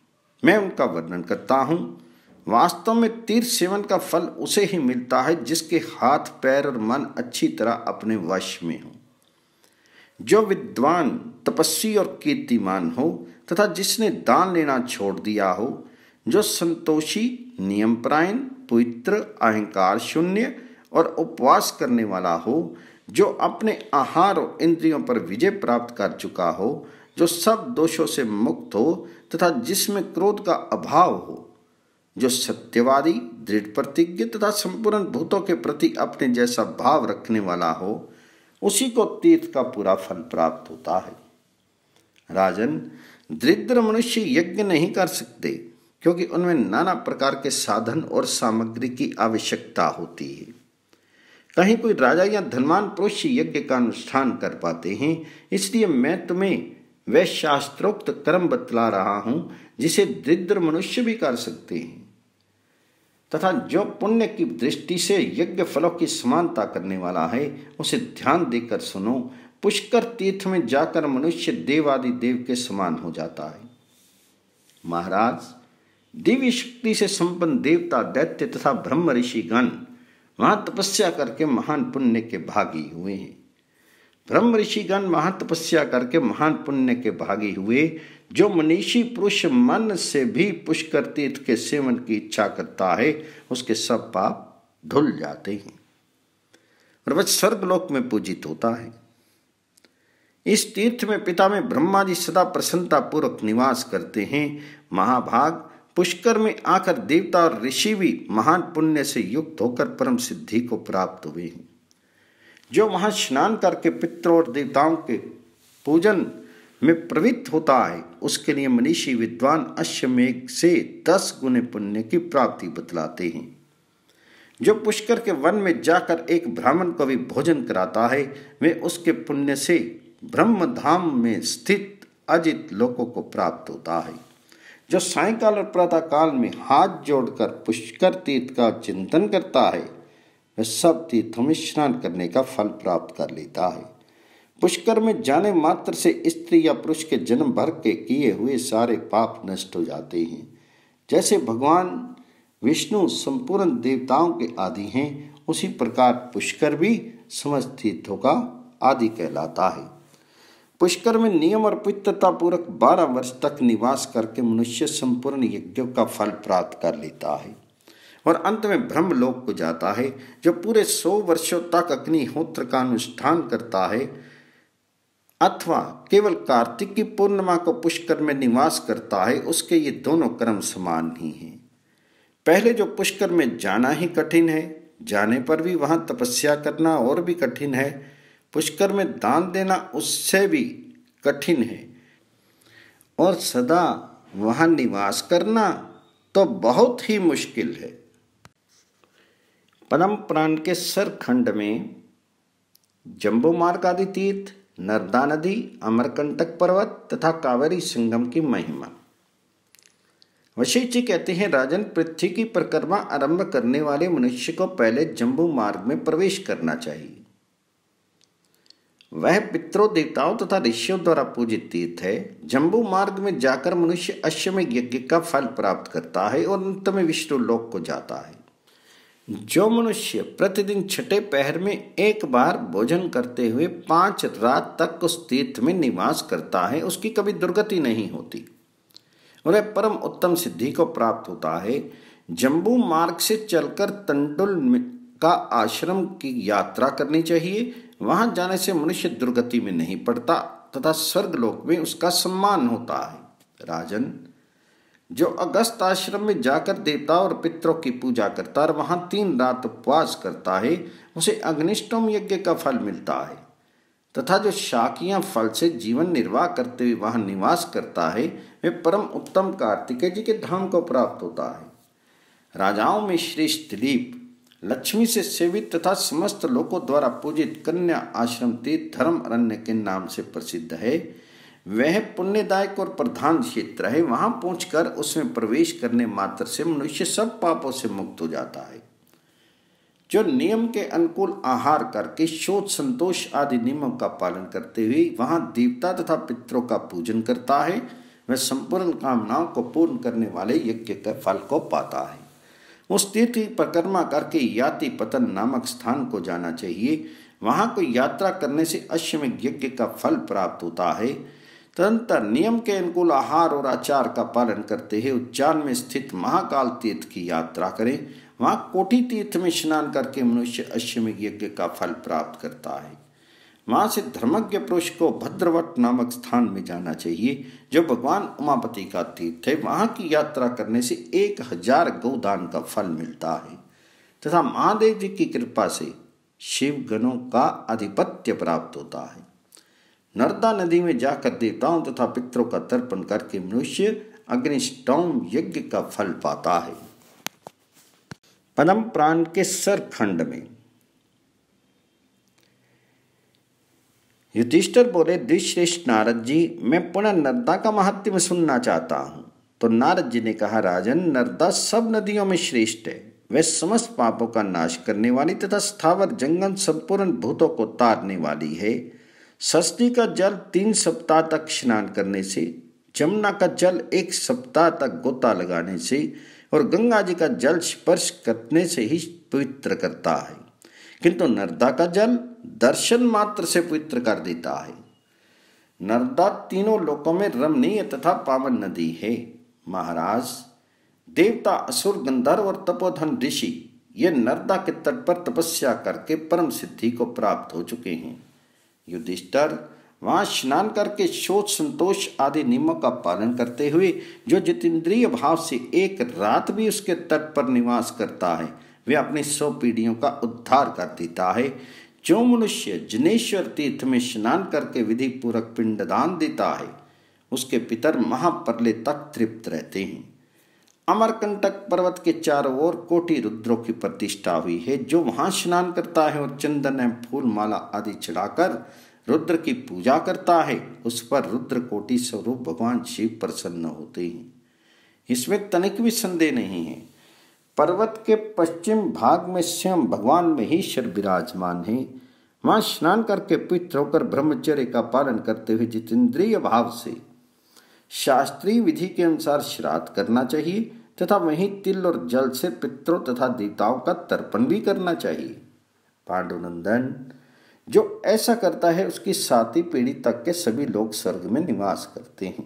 मैं उनका वर्णन करता हूँ। वास्तव में तीर्थ सेवन का फल उसे ही मिलता है जिसके हाथ पैर और मन अच्छी तरह अपने वश में हो, जो विद्वान, तपस्वी और कीर्तिमान हो तथा जिसने दान लेना छोड़ दिया हो, जो संतोषी, नियमपरायण, पवित्र, अहंकार शून्य और उपवास करने वाला हो, जो अपने आहार और इंद्रियों पर विजय प्राप्त कर चुका हो, जो सब दोषों से मुक्त हो तथा जिसमें क्रोध का अभाव हो, जो सत्यवादी, दृढ़ प्रतिज्ञ तथा संपूर्ण भूतों के प्रति अपने जैसा भाव रखने वाला हो, उसी को तीर्थ का पूरा फल प्राप्त होता है। राजन, दरिद्र मनुष्य यज्ञ नहीं कर सकते क्योंकि उनमें नाना प्रकार के साधन और सामग्री की आवश्यकता होती है। कहीं कोई राजा या धनवान पुरुष यज्ञ का अनुष्ठान कर पाते हैं, इसलिए मैं तुम्हें वह शास्त्रोक्त कर्म बतला रहा हूं जिसे दरिद्र मनुष्य भी कर सकते हैं तथा जो पुण्य की दृष्टि से यज्ञ फलों की समानता करने वाला है, उसे ध्यान देकर सुनो। पुष्कर तीर्थ में जाकर मनुष्य देवादि देव के समान हो जाता है। महाराज, दिव्य शक्ति से संपन्न देवता, दैत्य तथा ब्रह्म ऋषिगण वहां तपस्या करके महान पुण्य के भागी हुए हैं। ब्रह्म ऋषिगण वहां तपस्या करके महान पुण्य के भागी हुए। जो मनीषी पुरुष मन से भी पुष्कर तीर्थ के सेवन की इच्छा करता है, उसके सब पाप धुल जाते हैं और वह स्वर्गलोक में पूजित होता है। इस तीर्थ में पिता में ब्रह्मा जी सदा प्रसन्नता पूर्वक निवास करते हैं। महाभाग, पुष्कर में आकर देवता और ऋषि भी महान पुण्य से युक्त होकर परम सिद्धि को प्राप्त हुए हैं। जो वहां स्नान करके पितरों और देवताओं के पूजन में प्रवृत्त होता है, उसके लिए मनीषी विद्वान अश्वमेघ से दस गुने पुण्य की प्राप्ति बतलाते हैं। जो पुष्कर के वन में जाकर एक ब्राह्मण को भी भोजन कराता है, वे उसके पुण्य से ब्रह्मधाम में स्थित अजित लोकों को प्राप्त होता है। जो सायंकाल और प्रातः काल में हाथ जोड़कर पुष्कर तीर्थ का चिंतन करता है, वह सब तीर्थों में स्नान करने का फल प्राप्त कर लेता है। पुष्कर में जाने मात्र से स्त्री या पुरुष के जन्म भर के किए हुए सारे पाप नष्ट हो जाते हैं। जैसे भगवान विष्णु संपूर्ण देवताओं के आदि हैं, उसी प्रकार पुष्कर भी समस्त तीर्थों का आदि कहलाता है। पुष्कर में नियम और पवित्रता पूर्वक बारह वर्ष तक निवास करके मनुष्य संपूर्ण यज्ञों का फल प्राप्त कर लेता है और अंत में ब्रह्मलोक को जाता है। जो पूरे सौ वर्षों तक अग्निहोत्र का अनुष्ठान करता है अथवा केवल कार्तिक की पूर्णिमा को पुष्कर में निवास करता है, उसके ये दोनों कर्म समान ही हैं। पहले जो पुष्कर में जाना ही कठिन है, जाने पर भी वहां तपस्या करना और भी कठिन है। पुष्कर में दान देना उससे भी कठिन है और सदा वहां निवास करना तो बहुत ही मुश्किल है। पद्म पुराण के सरखंड में जम्बूमार्ग आदि तीर्थ, नर्मदा नदी, अमरकंटक पर्वत तथा कावेरी संगम की महिमा। वशिष्ठ जी कहते हैं, राजन, पृथ्वी की परिक्रमा आरंभ करने वाले मनुष्य को पहले जम्बू मार्ग में प्रवेश करना चाहिए। वह पितरों, देवताओं तथा ऋषियों द्वारा पूजित तीर्थ है। जम्बू मार्ग में जाकर मनुष्य अश्वमेघ यज्ञ का फल प्राप्त करता है और अंत में विष्णु लोक को जाता है। जो मनुष्य प्रतिदिन छठे पहर में एक बार भोजन करते हुए पांच रात तक उस तीर्थ में निवास करता है, उसकी कभी दुर्गति नहीं होती और वह परम उत्तम सिद्धि को प्राप्त होता है। जम्बू मार्ग से चलकर तंडुल का आश्रम की यात्रा करनी चाहिए। वहां जाने से मनुष्य दुर्गति में नहीं पड़ता तथा स्वर्गलोक में उसका सम्मान होता है। राजन, जो अगस्त आश्रम में जाकर देवता और पितरों की पूजा करता और वहां तीन रात उपवास करता है, उसे अग्निष्टोम यज्ञ का फल मिलता है तथा जो शाकियां फल से जीवन निर्वाह करते हुए वहां निवास करता है, वे परम उत्तम कार्तिकेय जी के धाम को प्राप्त होता है। राजाओं में श्रेष्ठ दिलीप लक्ष्मी से सेवित तथा समस्त लोकों द्वारा पूजित कन्या आश्रम तीर्थ धर्म अरण्य के नाम से प्रसिद्ध है। वह पुण्यदायक और प्रधान क्षेत्र है। वहां पहुंचकर उसमें प्रवेश करने मात्र से मनुष्य सब पापों से मुक्त हो जाता है। जो नियम के अनुकूल आहार करके शोच, संतोष आदि नियमों का पालन करते हुए वहां देवता तथा पितरों का पूजन करता है, वह संपूर्ण कामनाओं को पूर्ण करने वाले यज्ञ के फल को पाता है। उस तीर्थ की परिक्रमा करके याति पतन नामक स्थान को जाना चाहिए। वहां कोई यात्रा करने से अश्वमेध यज्ञ का फल प्राप्त होता है। तदंतर नियम के अनुकूल आहार और आचार का पालन करते हुए उज्जैन में स्थित महाकाल तीर्थ की यात्रा करें। वहां कोटि तीर्थ में स्नान करके मनुष्य अश्वमेध यज्ञ का फल प्राप्त करता है। वहां से धर्मज्ञ पुरुष को भद्रवट नामक स्थान में जाना चाहिए, जो भगवान उमापति का तीर्थ है। वहां की यात्रा करने से एक हजार गौदान का फल मिलता है तथा महादेव जी की कृपा से शिव गणों का आधिपत्य प्राप्त होता है। नर्मदा नदी में जाकर देवताओं तथा पितरों का तर्पण करके मनुष्य अग्निष्टोम यज्ञ का फल पाता है। पद्म पुराण के सरखंड में युधिष्ठिर बोले, द्विश्रेष्ठ नारद जी, मैं पुनः नर्मदा का महात्म्य सुनना चाहता हूँ। तो नारद जी ने कहा, राजन, नर्मदा सब नदियों में श्रेष्ठ है। वह समस्त पापों का नाश करने वाली तथा स्थावर जंगम संपूर्ण भूतों को तारने वाली है। सरस्वती का जल तीन सप्ताह तक स्नान करने से, जमुना का जल एक सप्ताह तक गोता लगाने से और गंगा जी का जल स्पर्श करने से ही पवित्र करता है, किंतु नर्मदा का जल दर्शन मात्र से पवित्र कर देता है। नर्मदा तीनों लोकों में रमणीय तथा पावन नदी है। महाराज, देवता, असुर, गंधर्व और तपोधन ऋषि ये नर्मदा के तट पर तपस्या करके परम सिद्धि को प्राप्त हो चुके हैं। युधिष्ठिर, वहां स्नान करके शोच संतोष आदि नियमों का पालन करते हुए जो जितेंद्रिय भाव से एक रात भी उसके तट पर निवास करता है, वे अपनी सौ पीढ़ियों का उद्धार कर देता है। जो मनुष्य जनेश्वर तीर्थ में स्नान करके विधि पूर्वक पिंडदान देता है, उसके पितर महाप्रलय तक तृप्त रहते हैं। अमरकंटक पर्वत के चारों ओर कोटि रुद्रों की प्रतिष्ठा हुई है। जो वहां स्नान करता है और चंदन एवं फूल माला आदि चढ़ाकर रुद्र की पूजा करता है, उस पर रुद्र कोटि स्वरूप भगवान शिव प्रसन्न होते हैं। इसमें तनिक भी संदेह नहीं है। पर्वत के पश्चिम भाग में स्वयं भगवान महेश्वर विराजमान है। वहां स्नान करके पवित्र होकर ब्रह्मचर्य का पालन करते हुए जितेंद्रिय भाव से शास्त्रीय विधि के अनुसार श्राद्ध करना चाहिए तथा वहीं तिल और जल से पितरों तथा देवताओं का तर्पण भी करना चाहिए। पांडुनंदन, जो ऐसा करता है उसकी सातवीं पीढ़ी तक के सभी लोग स्वर्ग में निवास करते हैं।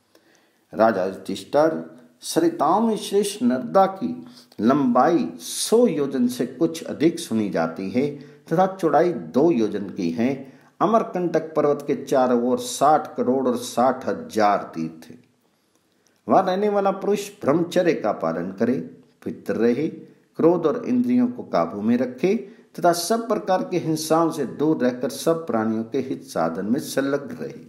राजा युधिष्ठिर, सरिताओं में श्रेष्ठ नर्मदा की लंबाई सौ योजन से कुछ अधिक सुनी जाती है तथा चौड़ाई दो योजन की है। अमरकंटक पर्वत के चारों ओर साठ करोड़ और साठ हजार तीर्थ है। वहां रहने वाला पुरुष ब्रह्मचर्य का पालन करे, पवित्र रहे, क्रोध और इंद्रियों को काबू में रखे तथा सब प्रकार की हिंसाओं से दूर रहकर सब प्राणियों के हित साधन में संलग्न रहे।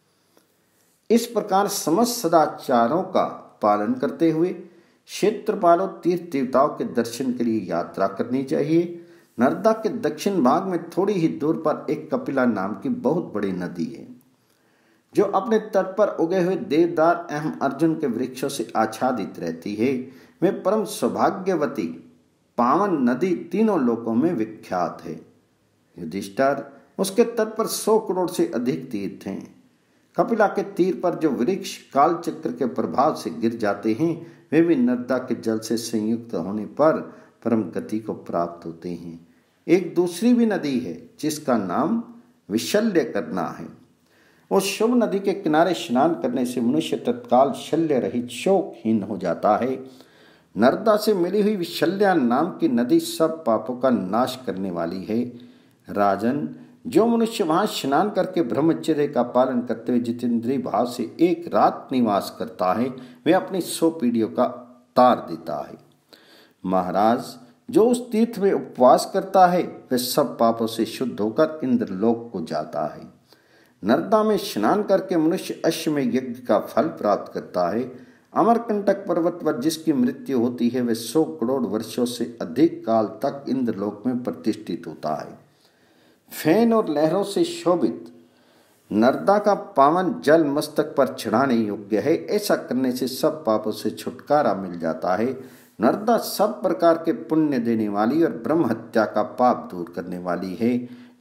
इस प्रकार समस्त सदाचारों का पालन करते हुए क्षेत्रपालों तीर्थ देवताओं के दर्शन के लिए यात्रा करनी चाहिए। नर्मदा के दक्षिण भाग में थोड़ी ही दूर पर एक कपिला नाम की बहुत बड़ी नदी है, जो अपने तट पर उगे हुए देवदार एवं अर्जुन के वृक्षों से आच्छादित रहती है। वे परम सौभाग्यवती पावन नदी तीनों लोकों में विख्यात है। युधिष्ठिर, उसके तट पर सौ करोड़ से अधिक तीर्थ हैं। कपिला के तीर पर जो वृक्ष काल चक्र के प्रभाव से गिर जाते हैं, वे भी नर्मदा के जल से संयुक्त होने पर परम गति को प्राप्त होते हैं। एक दूसरी भी नदी है जिसका नाम विशल्य करना है। उस शुभ नदी के किनारे स्नान करने से मनुष्य तत्काल शल्य रहित शोकहीन हो जाता है। नर्मदा से मिली हुई विशल्या नाम की नदी सब पापों का नाश करने वाली है। राजन, जो मनुष्य वहां स्नान करके ब्रह्मचर्य का पालन करते हुए जितेंद्रिय भाव से एक रात निवास करता है, वे अपनी सौ पीढ़ियों का तार देता है। महाराज, जो उस तीर्थ में उपवास करता है, वह सब पापों से शुद्ध होकर इंद्रलोक को जाता है। नर्मदा में स्नान करके मनुष्य अश्वमेध यज्ञ का फल प्राप्त करता है। अमरकंटक पर्वत पर जिसकी मृत्यु होती है, वह सौ करोड़ वर्षों से अधिक काल तक इंद्रलोक में प्रतिष्ठित होता है। फैन और लहरों से शोभित नर्मदा का पावन जल मस्तक पर चढ़ाने योग्य है। ऐसा करने से सब पापों से छुटकारा मिल जाता है। नर्मदा सब प्रकार के पुण्य देने वाली और ब्रह्म हत्या का पाप दूर करने वाली है।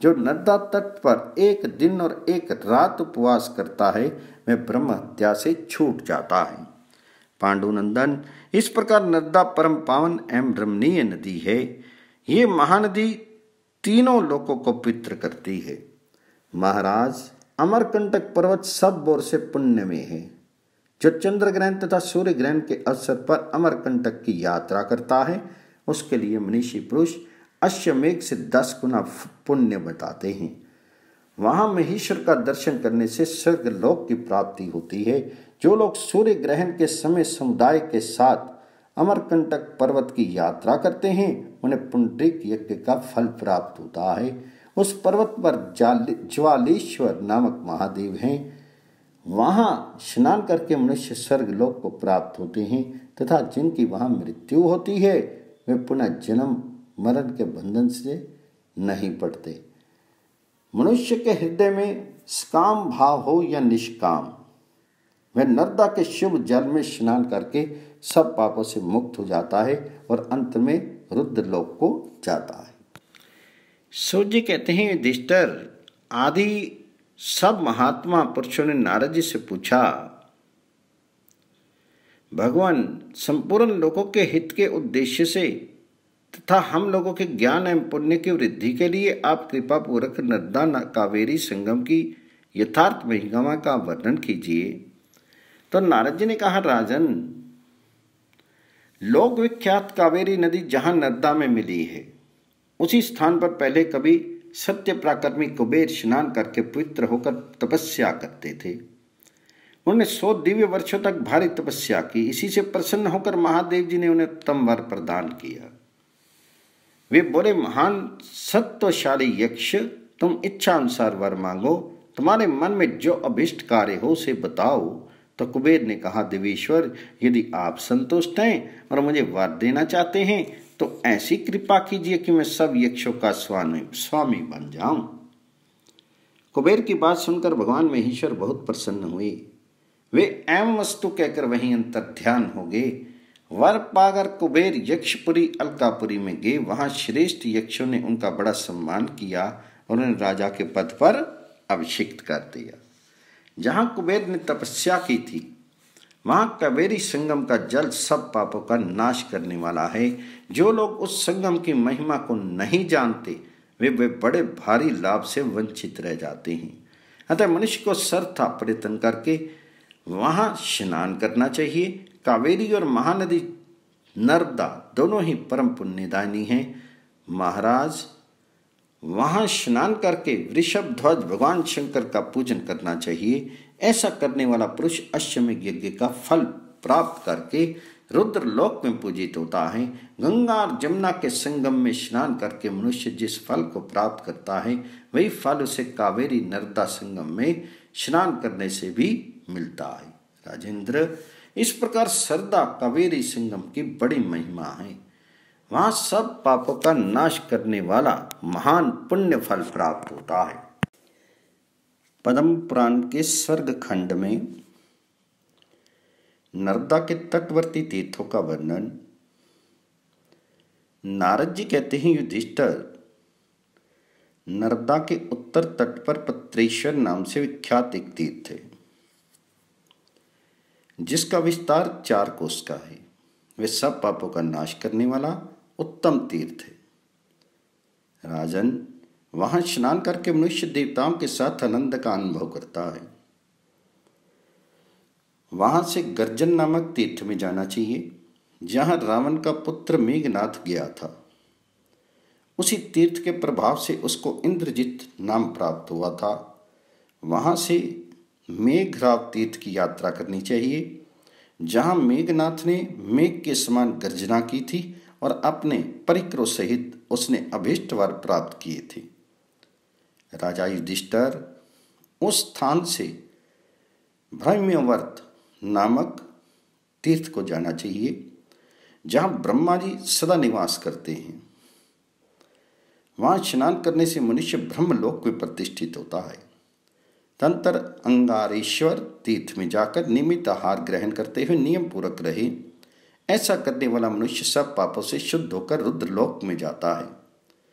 जो नर्मदा तट पर एक दिन और एक रात उपवास करता है वह ब्रह्म हत्या से छूट जाता है। पांडुनंदन, इस प्रकार नर्मदा परम पावन एवं रमणीय नदी है। ये महानदी तीनों लोकों को पवित्र करती है। महाराज, अमरकंटक पर्वत सब ओर से पुण्य में है। जो चंद्र ग्रहण तथा सूर्य ग्रहण के अवसर पर अमरकंटक की यात्रा करता है उसके लिए मनीषी पुरुष अश्वमेघ से दस गुना पुण्य बताते हैं। वहां महेश्वर का दर्शन करने से स्वर्ग लोक की प्राप्ति होती है। जो लोग सूर्य ग्रहण के समय समुदाय के साथ अमरकंटक पर्वत की यात्रा करते हैं उन्हें पुंडरीक यज्ञ का फल प्राप्त होता है। उस पर्वत पर ज्वालेश्वर नामक महादेव हैं। वहां स्नान करके मनुष्य स्वर्ग लोक को प्राप्त होते हैं तथा जिनकी वहां मृत्यु होती है वे पुनः जन्म मरण के बंधन से नहीं पड़ते। मनुष्य के हृदय में सकाम भाव हो या निष्काम, वह नर्मदा के शुभ जल में स्नान करके सब पापों से मुक्त हो जाता है और अंत में रुद्र लोक को जाता है। सूर्य जी कहते हैं, युधिष्ठिर आदि सब महात्मा पुरुषों ने नारद जी से पूछा, भगवान, संपूर्ण लोगों के हित के उद्देश्य से तथा हम लोगों के ज्ञान एवं पुण्य की वृद्धि के लिए आप कृपा पूर्वक नर्मदा कावेरी संगम की यथार्थ महिमा का वर्णन कीजिए। तो नारद जी ने कहा, राजन, लोक विख्यात कावेरी नदी जहां नर्मदा में मिली है उसी स्थान पर पहले कभी सत्य पराक्रमी कुबेर स्नान करके पवित्र होकर तपस्या करते थे। उन्होंने सौ दिव्य वर्षों तक भारी तपस्या की। इसी से प्रसन्न होकर महादेव जी ने उन्हें उत्तम वर प्रदान किया। वे बोले, महान सत्वशाली यक्ष, तुम इच्छा अनुसार वर मांगो, तुम्हारे मन में जो अभिष्ट कार्य हो उसे बताओ। तो कुबेर ने कहा, देवेश्वर, यदि आप संतुष्ट हैं और मुझे वर देना चाहते हैं तो ऐसी कृपा कीजिए कि मैं सब यक्षों का स्वामी स्वामी बन जाऊं। कुबेर की बात सुनकर भगवान महेश्वर बहुत प्रसन्न हुए। वे एवं वस्तु कहकर वहीं अंतर ध्यान हो गए। वर पाकर कुबेर यक्षपुरी अलकापुरी में गए। वहां श्रेष्ठ यक्षों ने उनका बड़ा सम्मान किया और उन्हें राजा के पद पर अभिषिक्त कर दिया। जहां कुबेर ने तपस्या की थी वहां कावेरी संगम का जल सब पापों का नाश करने वाला है। जो लोग उस संगम की महिमा को नहीं जानते वे वे बड़े भारी लाभ से वंचित रह जाते हैं। अतः मनुष्य को सर्वथा प्रयत्न करके वहां स्नान करना चाहिए। कावेरी और महानदी नर्मदा दोनों ही परम पुण्यदायिनी हैं। महाराज, वहां स्नान करके वृषभ ध्वज भगवान शंकर का पूजन करना चाहिए। ऐसा करने वाला पुरुष अश्वमेध यज्ञ का फल प्राप्त करके रुद्र लोक में पूजित होता है। गंगा और जमुना के संगम में स्नान करके मनुष्य जिस फल को प्राप्त करता है वही फल उसे कावेरी नर्मदा संगम में स्नान करने से भी मिलता है। राजेंद्र, इस प्रकार सरदा कावेरी संगम की बड़ी महिमा है। वहां सब पापों का नाश करने वाला महान पुण्य फल प्राप्त होता है। पद्म पुराण के स्वर्ग खंड में नर्मदा के तटवर्ती तीर्थों का वर्णन। नारद जी कहते हैं, युधिष्ठिर, नर्मदा के उत्तर तट पर पत्रेश्वर नाम से विख्यात एक तीर्थ है जिसका विस्तार चार कोस का है। वे सब पापों का नाश करने वाला उत्तम तीर्थ है। राजन, वहां स्नान करके मनुष्य देवताओं के साथ आनंद का अनुभव करता है। वहां से गर्जन नामक तीर्थ में जाना चाहिए जहां रावण का पुत्र मेघनाथ गया था। उसी तीर्थ के प्रभाव से उसको इंद्रजित नाम प्राप्त हुआ था। वहां से मेघराव तीर्थ की यात्रा करनी चाहिए जहां मेघनाथ ने मेघ के समान गर्जना की थी और अपने परिक्रों सहित उसने अभीष्ट वर प्राप्त किए थे। राजा युधिष्ठिर, उस स्थान से ब्रह्मवर्त नामक तीर्थ को जाना चाहिए जहां ब्रह्मा जी सदा निवास करते हैं। वहां स्नान करने से मनुष्य ब्रह्मलोक में प्रतिष्ठित होता है। तंत्र अंगारेश्वर तीर्थ में जाकर नियमित आहार ग्रहण करते हुए नियम पूर्वक रहे। ऐसा करने वाला मनुष्य सब पापों से शुद्ध होकर रुद्रलोक में जाता है।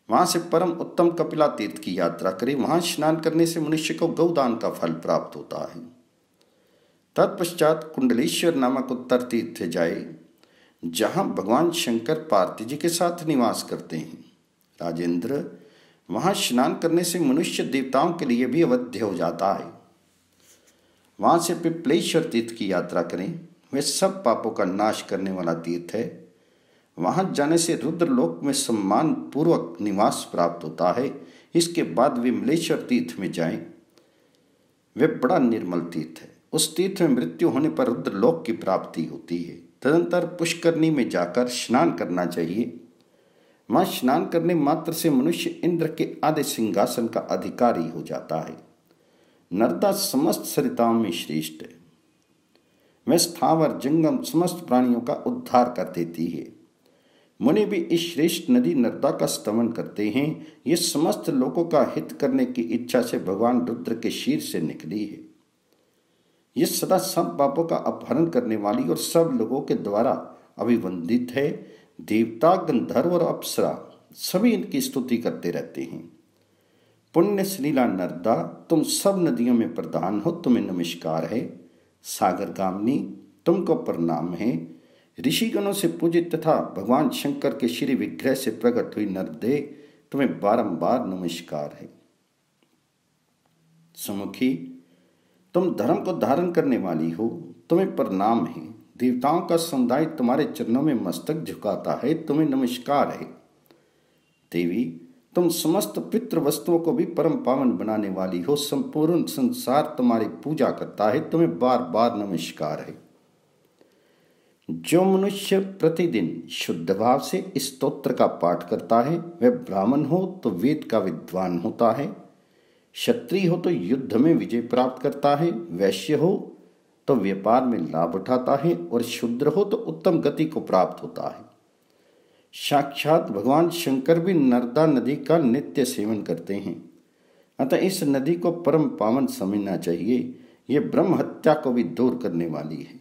वहां से परम उत्तम कपिला तीर्थ की यात्रा करें। वहां स्नान करने से मनुष्य को गौदान का फल प्राप्त होता है। तत्पश्चात कुंडलेश्वर नामक उत्तर तीर्थ जाए, जहां भगवान शंकर पार्वती जी के साथ निवास करते हैं। राजेंद्र, वहां स्नान करने से मनुष्य देवताओं के लिए भी अवध्य हो जाता है। वहां से पिपलेश्वर तीर्थ की यात्रा करें। वह सब पापों का नाश करने वाला तीर्थ है। वहां जाने से रुद्रलोक में सम्मान पूर्वक निवास प्राप्त होता है। इसके बाद विमलेश्वर तीर्थ में जाएं। वह बड़ा निर्मल तीर्थ है। उस तीर्थ में मृत्यु होने पर रुद्रलोक की प्राप्ति होती है। तदंतर पुष्करणी में जाकर स्नान करना चाहिए। वहां स्नान करने मात्र से मनुष्य इंद्र के आधे सिंहासन का अधिकारी हो जाता है। नर्मदा समस्त सरिताओं में श्रेष्ठ है। वह स्थावर जंगम समस्त प्राणियों का उद्धार कर देती है। मुनि भी इस श्रेष्ठ नदी नर्मदा का स्तमन करते हैं। ये समस्त लोगों का हित करने की इच्छा से भगवान रुद्र के शीर से निकली है। ये सदा सब पापों का अपहरण करने वाली और सब लोगों के द्वारा अभिवंदित है। देवता, गंधर्व और अप्सरा सभी इनकी स्तुति करते रहते हैं। पुण्य श्रीला नर्मदा, तुम सब नदियों में प्रधान हो, तुम्हें नमस्कार है। सागर गामिनी, तुमको प्रणाम है। ऋषिगणों से पूजित तथा भगवान शंकर के श्री विग्रह से प्रकट हुई नर्मदे, तुम्हें बारंबार नमस्कार है। सुमुखी, तुम धर्म को धारण करने वाली हो, तुम्हें प्रणाम है। देवताओं का समुदाय तुम्हारे चरणों में मस्तक झुकाता है, तुम्हें नमस्कार है। देवी, तुम समस्त पितृ वस्तुओं को भी परम पावन बनाने वाली हो। संपूर्ण संसार तुम्हारी पूजा करता है, तुम्हें बार बार नमस्कार है। जो मनुष्य प्रतिदिन शुद्ध भाव से इस स्तोत्र का पाठ करता है, वह ब्राह्मण हो तो वेद का विद्वान होता है, क्षत्रिय हो तो युद्ध में विजय प्राप्त करता है, वैश्य हो तो व्यापार में लाभ उठाता है और शूद्र हो तो उत्तम गति को प्राप्त होता है। साक्षात भगवान शंकर भी नर्मदा नदी का नित्य सेवन करते हैं। अतः इस नदी को परम पावन समझना चाहिए। ये ब्रह्म हत्या को भी दूर करने वाली है।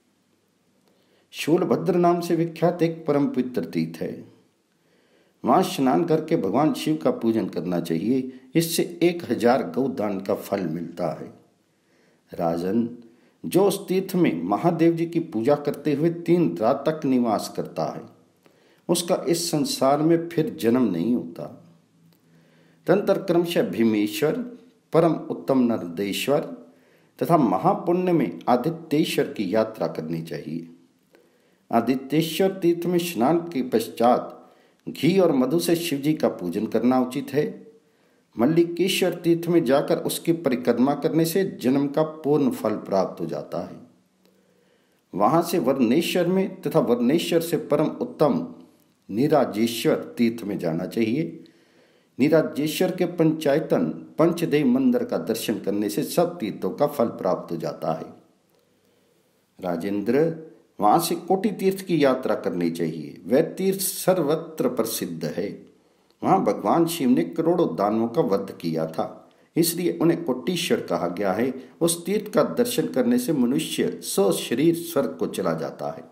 शूलभद्र नाम से विख्यात एक परम पवित्र तीर्थ है। वहां स्नान करके भगवान शिव का पूजन करना चाहिए। इससे एक हजार गौदान का फल मिलता है। राजन, जो उस तीर्थ में महादेव जी की पूजा करते हुए तीन रात तक निवास करता है, उसका इस संसार में फिर जन्म नहीं होता। तंत्र क्रमशः भीमेश्वर, परम उत्तम नर्मदेश्वर तथा महापुण्य में आदित्येश्वर की यात्रा करनी चाहिए। आदित्येश्वर तीर्थ में स्नान के पश्चात घी और मधु से शिव जी का पूजन करना उचित है। मल्लिकेश्वर तीर्थ में जाकर उसकी परिक्रमा करने से जन्म का पूर्ण फल प्राप्त हो जाता है। वहां से वर्णेश्वर में तथा वर्णेश्वर से परम उत्तम नीराजेश्वर तीर्थ में जाना चाहिए। नीराजेश्वर के पंचायतन पंचदेव मंदिर का दर्शन करने से सब तीर्थों का फल प्राप्त हो जाता है। राजेंद्र, वहां से कोटि तीर्थ की यात्रा करनी चाहिए। वह तीर्थ सर्वत्र प्रसिद्ध है। वहां भगवान शिव ने करोड़ों दानवों का वध किया था, इसलिए उन्हें कोटीश्वर कहा गया है। उस तीर्थ का दर्शन करने से मनुष्य सौ शरीर स्वर्ग को चला जाता है।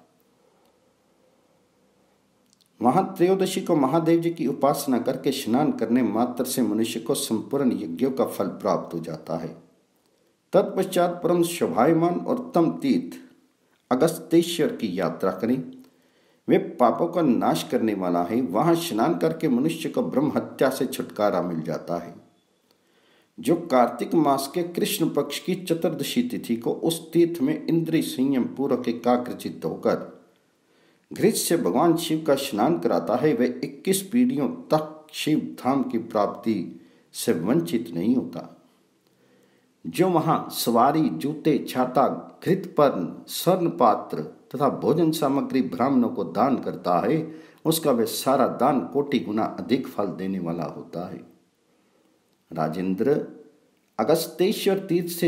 वहां त्रयोदशी को महादेव जी की उपासना करके स्नान करने मात्र से मनुष्य को संपूर्ण यज्ञों का फल प्राप्त हो जाता है। तत्पश्चात परम शोभायमान और उत्तम तीर्थ अगस्त्येश्वर की यात्रा करें। वे पापों का नाश करने वाला है। वहां स्नान करके मनुष्य को ब्रह्म हत्या से छुटकारा मिल जाता है। जो कार्तिक मास के कृष्ण पक्ष की चतुर्दशी तिथि को उस तीर्थ में इंद्रिय संयम पूर्वक एकाग्रचित्त होकर घृत से भगवान शिव का स्नान कराता है, वह इक्कीस पीढ़ियों तक शिव धाम की प्राप्ति से वंचित नहीं होता। जो वहां सवारी, जूते, छाता, घृतपर्ण, स्वर्ण पात्र तथा भोजन सामग्री ब्राह्मणों को दान करता है, उसका वह सारा दान कोटि गुना अधिक फल देने वाला होता है। राजेंद्र, अगस्त्येश्वर तीर्थ से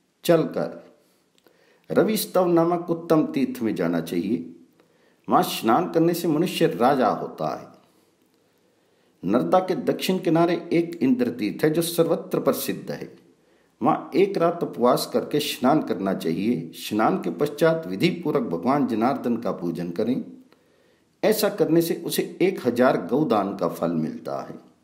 चलकर रविस्तव नामक उत्तम तीर्थ में जाना चाहिए। वहां स्नान करने से मनुष्य राजा होता है। नर्मदा के दक्षिण किनारे एक इंद्र तीर्थ है जो सर्वत्र प्रसिद्ध है। वहां एक रात उपवास करके स्नान करना चाहिए। स्नान के पश्चात विधि पूर्वक भगवान जनार्दन का पूजन करें। ऐसा करने से उसे एक हजार गौदान का फल मिलता है।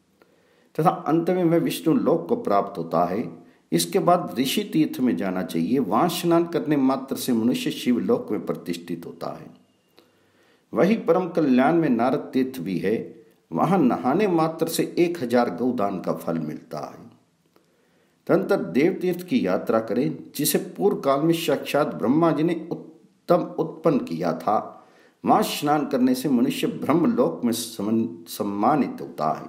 तथा अंत में वह विष्णु लोक को प्राप्त होता है। इसके बाद ऋषि तीर्थ में जाना चाहिए। वहां स्नान करने मात्र से मनुष्य शिव लोक में प्रतिष्ठित होता है। वही परम कल्याण में नारद तीर्थ भी है। वहां नहाने मात्र से एक हजार गौदान का फल मिलता है। तदनंतर देव तीर्थ की यात्रा करें, जिसे पूर्व काल में साक्षात ब्रह्मा जी ने उत्तम उत्पन्न किया था। वहां स्नान करने से मनुष्य ब्रह्मलोक में सम्मानित होता है।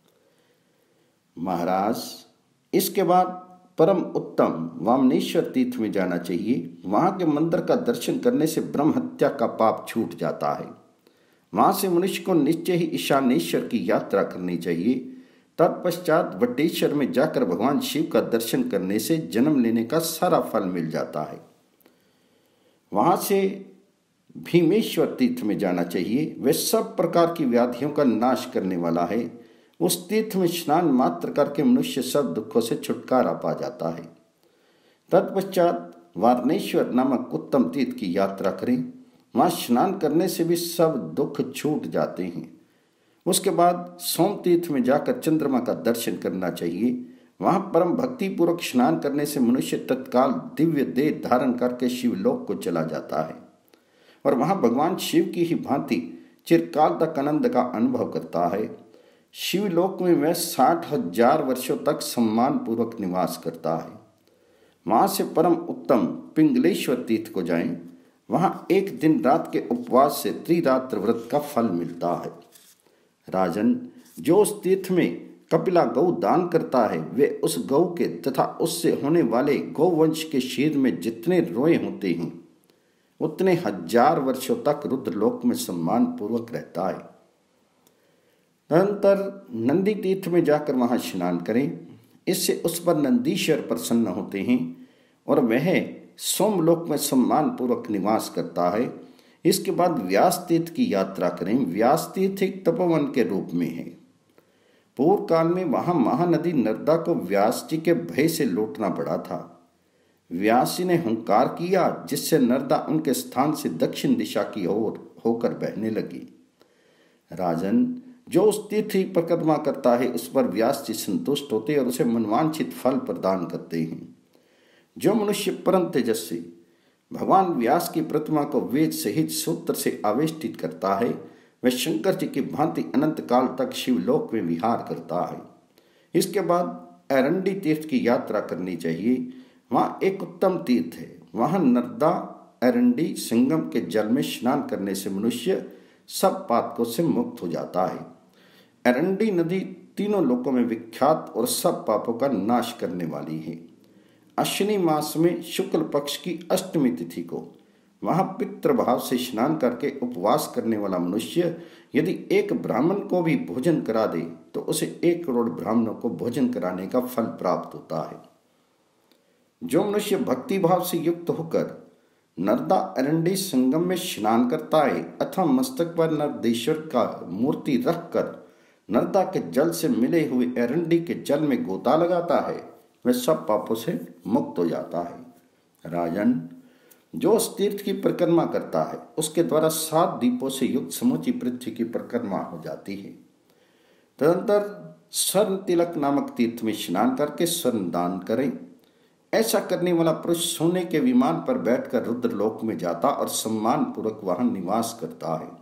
महाराज, इसके बाद परम उत्तम वामनेश्वर तीर्थ में जाना चाहिए। वहां के मंदिर का दर्शन करने से ब्रह्म हत्या का पाप छूट जाता है। वहां से मनुष्य को निश्चय ही ईशानेश्वर की यात्रा करनी चाहिए। तत्पश्चात वटेश्वर में जाकर भगवान शिव का दर्शन करने से जन्म लेने का सारा फल मिल जाता है। वहां से भीमेश्वर तीर्थ में जाना चाहिए। वह सब प्रकार की व्याधियों का नाश करने वाला है। उस तीर्थ में स्नान मात्र करके मनुष्य सब दुखों से छुटकारा पा जाता है। तत्पश्चात वारणेश्वर नामक उत्तम तीर्थ की यात्रा करें। वहां स्नान करने से भी सब दुख छूट जाते हैं। उसके बाद सोम तीर्थ में जाकर चंद्रमा का दर्शन करना चाहिए। वहां परम भक्ति पूर्वक स्नान करने से मनुष्य तत्काल दिव्य देह धारण करके शिवलोक को चला जाता है और वहां भगवान शिव की ही भांति चिरकाल तक आनंद का अनुभव करता है। शिवलोक में वह साठ हजार वर्षों तक सम्मान पूर्वक निवास करता है। वहां से परम उत्तम पिंगलेश्वर तीर्थ को जाएं। वहां एक दिन रात के उपवास से त्रिरात्र व्रत का फल मिलता है। राजन, जो उस तीर्थ में कपिला गौ दान करता है, वे उस गौ के तथा उससे होने वाले गौवंश के शरीर में जितने रोए होते हैं उतने हजार वर्षों तक रुद्रलोक में सम्मान पूर्वक रहता है। तदनंतर नंदी तीर्थ में जाकर वहां स्नान करें। इससे उस पर नंदीश्वर प्रसन्न होते हैं और वह सोमलोक में सम्मान पूर्वक निवास करता है। इसके बाद व्यास तीर्थ की यात्रा करें। व्यास तीर्थ एक तपोवन के रूप में है। पूर्व काल में वहां महानदी नर्मदा को व्यास जी के भय से लौटना पड़ा था। व्यास जी ने हुंकार किया, जिससे नर्मदा उनके स्थान से दक्षिण दिशा की ओर होकर बहने लगी। राजन, जो उस तीर्थ की परिक्रमा करता है उस पर व्यास जी संतुष्ट होते और उसे मनवांछित फल प्रदान करते हैं। जो मनुष्य परम तेजस्वी भगवान व्यास की प्रतिमा को वेद सहित सूत्र से आवेष्टित करता है, वह शंकर जी की भांति अनंत काल तक शिवलोक में विहार करता है। इसके बाद एरंडी तीर्थ की यात्रा करनी चाहिए। वहाँ एक उत्तम तीर्थ है। वहाँ नर्मदा एरंडी संगम के जल में स्नान करने से मनुष्य सब पातकों से मुक्त हो जाता है। एरंडी नदी तीनों लोकों में विख्यात और सब पापों का नाश करने वाली है। अश्विनी मास में शुक्ल पक्ष की अष्टमी तिथि को वहां पितृभाव से स्नान करके उपवास करने वाला मनुष्य यदि एक ब्राह्मण को भी भोजन करा दे तो उसे एक करोड़ ब्राह्मणों को भोजन कराने का फल प्राप्त होता है। जो मनुष्य भक्ति भाव से युक्त होकर नर्मदा एरंडी संगम में स्नान करता है अथवा मस्तक पर नर्मदेश्वर का मूर्ति रखकर नर्मदा के जल से मिले हुए एरंडी के जल में गोता लगाता है, वह सब पापों से मुक्त हो जाता है। राजन, जो उस तीर्थ की परिक्रमा करता है उसके द्वारा सात दीपों से युक्त समूची पृथ्वी की परिक्रमा हो जाती है। तदनंतर स्वर्ण तिलक नामक तीर्थ में स्नान करके स्वर्ण दान करें। ऐसा करने वाला पुरुष सोने के विमान पर बैठकर रुद्रलोक में जाता और सम्मान पूर्वक वहां निवास करता है।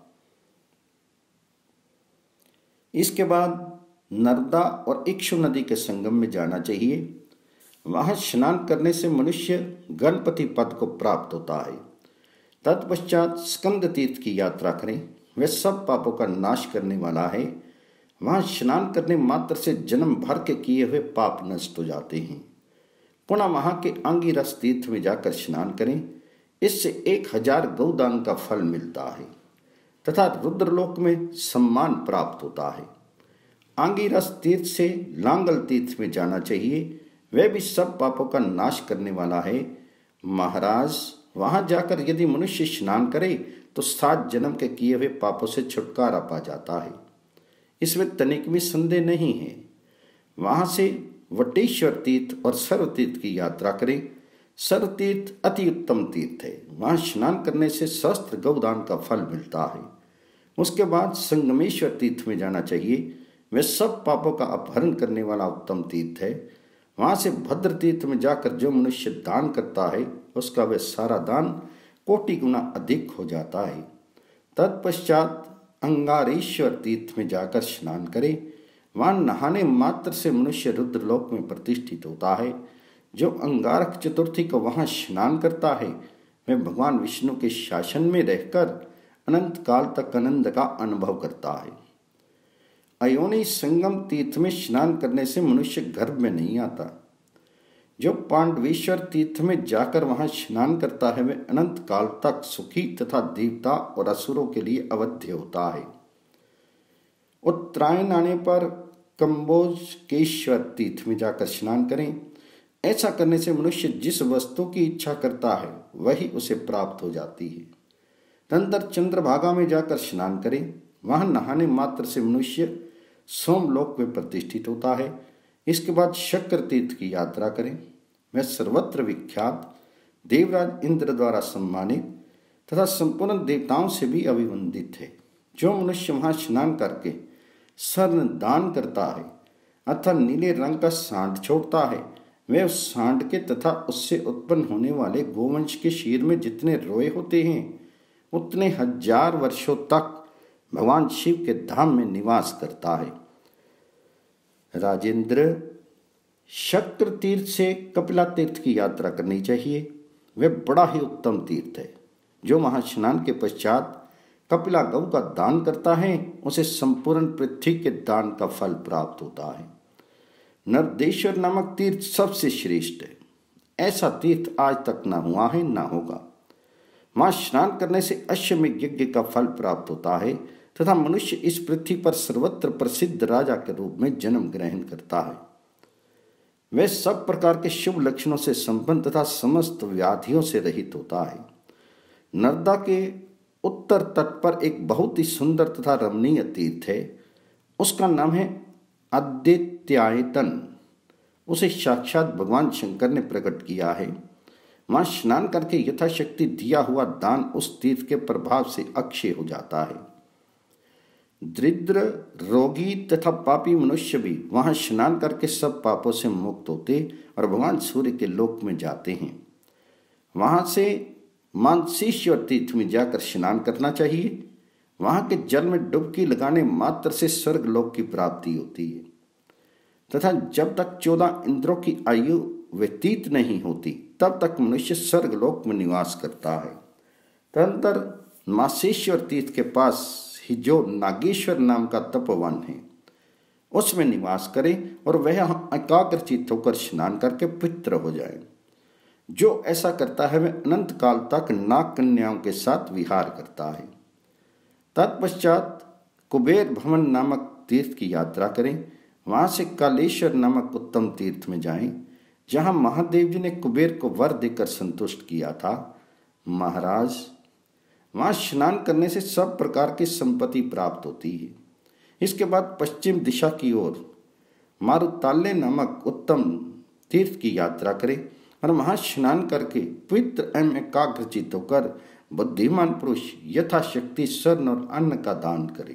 इसके बाद नर्मदा और इक्षु नदी के संगम में जाना चाहिए। वहां स्नान करने से मनुष्य गणपति पद को प्राप्त होता है। तत्पश्चात स्कंद तीर्थ की यात्रा करें। वह सब पापों का नाश करने वाला है। वहां स्नान करने मात्र से जन्म भर के किए हुए पाप नष्ट हो जाते हैं। पुनः वहां के अंगिरस तीर्थ में जाकर स्नान करें। इससे एक हजार गौदान का फल मिलता है तथा रुद्रलोक में सम्मान प्राप्त होता है। अंगिरस तीर्थ से लांगल तीर्थ में जाना चाहिए। वह भी सब पापों का नाश करने वाला है। महाराज, वहां जाकर यदि मनुष्य स्नान करे तो सात जन्म के किए हुए पापों से छुटकारा पा जाता है। इसमें तनिक भी संदेह नहीं है। वहां से वटेश्वर तीर्थ और सर्व तीर्थ की यात्रा करें। सर्व तीर्थ अति उत्तम तीर्थ है। वहां स्नान करने से सहस्त्र गौदान का फल मिलता है। उसके बाद संगमेश्वर तीर्थ में जाना चाहिए। वह सब पापों का अपहरण करने वाला उत्तम तीर्थ है। वहां से भद्र तीर्थ में जाकर जो मनुष्य दान करता है उसका वह सारा दान कोटि गुना अधिक हो जाता है। तत्पश्चात अंगारेश्वर तीर्थ में जाकर स्नान करे। वहां नहाने मात्र से मनुष्य रुद्रलोक में प्रतिष्ठित होता है। जो अंगारक चतुर्थी को वहां स्नान करता है वह भगवान विष्णु के शासन में रहकर अनंत काल तक आनंद का अनुभव करता है। अयोनि संगम तीर्थ में स्नान करने से मनुष्य गर्भ में नहीं आता। जो पांडवेश्वर तीर्थ में जाकर वहां स्नान करता है वह अनंत काल तक सुखी तथा देवता और असुरों के लिए अवध्य होता है। उत्तरायण आने पर कंबोजकेश्वर तीर्थ में जाकर स्नान करें। ऐसा करने से मनुष्य जिस वस्तु की इच्छा करता है वही उसे प्राप्त हो जाती है। तदनंतर चंद्रभागा में जाकर स्नान करें। वहां नहाने मात्र से मनुष्य सोमलोक में प्रतिष्ठित होता है। इसके बाद शक्र तीर्थ की यात्रा करें। वह सर्वत्र विख्यात, देवराज इंद्र द्वारा सम्मानित तथा संपूर्ण देवताओं से भी अभिवंदित है। जो मनुष्य वहां स्नान करके स्वर्ण दान करता है अर्थात नीले रंग का सांड छोड़ता है वह उस सांड के तथा उससे उत्पन्न होने वाले गोवंश के शीर में जितने रोए होते हैं उतने हजार वर्षों तक भगवान शिव के धाम में निवास करता है। राजेंद्र, शक्र तीर्थ से कपिला तीर्थ की यात्रा करनी चाहिए। वह बड़ा ही उत्तम तीर्थ है। जो वहां स्नान के पश्चात कपिला गौ का दान करता है उसे संपूर्ण पृथ्वी के दान का फल प्राप्त होता है। नर्देश्वर नामक तीर्थ सबसे श्रेष्ठ है। ऐसा तीर्थ आज तक न हुआ है न होगा। वहां स्नान करने से अश्वमेध यज्ञ का फल प्राप्त होता है तथा मनुष्य इस पृथ्वी पर सर्वत्र प्रसिद्ध राजा के रूप में जन्म ग्रहण करता है। वह सब प्रकार के शुभ लक्षणों से संपन्न तथा समस्त व्याधियों से रहित होता है। नर्मदा के उत्तर तट पर एक बहुत ही सुंदर तथा रमणीय तीर्थ है। उसका नाम है आदित्यायतन। उसे साक्षात भगवान शंकर ने प्रकट किया है। वहां स्नान करके यथाशक्ति दिया हुआ दान उस तीर्थ के प्रभाव से अक्षय हो जाता है। दरिद्र, रोगी तथा पापी मनुष्य भी वहां स्नान करके सब पापों से मुक्त होते और भगवान सूर्य के लोक में जाते हैं। वहां से मानसेश्वर तीर्थ में जाकर स्नान करना चाहिए। वहां के जल में डुबकी लगाने मात्र से स्वर्ग लोक की प्राप्ति होती है तथा जब तक चौदह इंद्रों की आयु व्यतीत नहीं होती तब तक मनुष्य स्वर्ग लोक में निवास करता है। तदनंतर मासेश्वर तीर्थ के पास ही जो नागेश्वर नाम का तपोवन है उसमें निवास करें और वह एकाग्रचित्त होकर स्नान करके पवित्र हो जाए। जो ऐसा करता है वह अनंत काल तक नाग कन्याओं के साथ विहार करता है। तत्पश्चात कुबेर भवन नामक तीर्थ की यात्रा करें। वहां से कालेश्वर नामक उत्तम तीर्थ में जाएं, जहां महादेव जी ने कुबेर को वर देकर संतुष्ट किया था। महाराज, वहां स्नान करने से सब प्रकार की संपत्ति प्राप्त होती है। इसके बाद पश्चिम दिशा की ओर मारुताल्य नामक उत्तम तीर्थ की यात्रा करें और वहां स्नान करके पवित्र एवं एकाग्रचित्त होकर बुद्धिमान पुरुष यथाशक्ति स्वर्ण और अन्न का दान करे।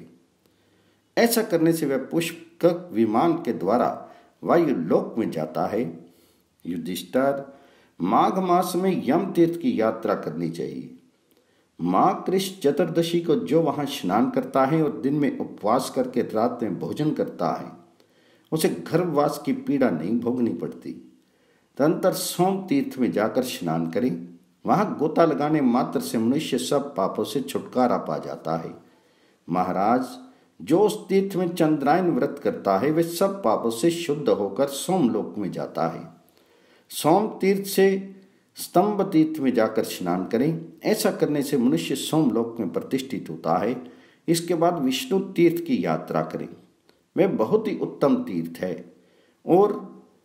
ऐसा करने से वह पुष्पक विमान के द्वारा वायु लोक में जाता है। युधिष्ठिर, माघ मास में यम तीर्थ की यात्रा करनी चाहिए। माघ कृष्ण चतुर्दशी को जो वहां स्नान करता है और दिन में उपवास करके रात में भोजन करता है उसे गर्भवास की पीड़ा नहीं भोगनी पड़ती। तदनंतर सोम तीर्थ में जाकर स्नान करें। वहां गोता लगाने मात्र से मनुष्य सब पापों से छुटकारा पा जाता है। महाराज, जो उस तीर्थ में चंद्रायन व्रत करता है वह सब पापों से शुद्ध होकर सोमलोक में जाता है। सोम तीर्थ से स्तंभ तीर्थ में जाकर स्नान करें। ऐसा करने से मनुष्य सोमलोक में प्रतिष्ठित होता है। इसके बाद विष्णु तीर्थ की यात्रा करें। वह बहुत ही उत्तम तीर्थ है और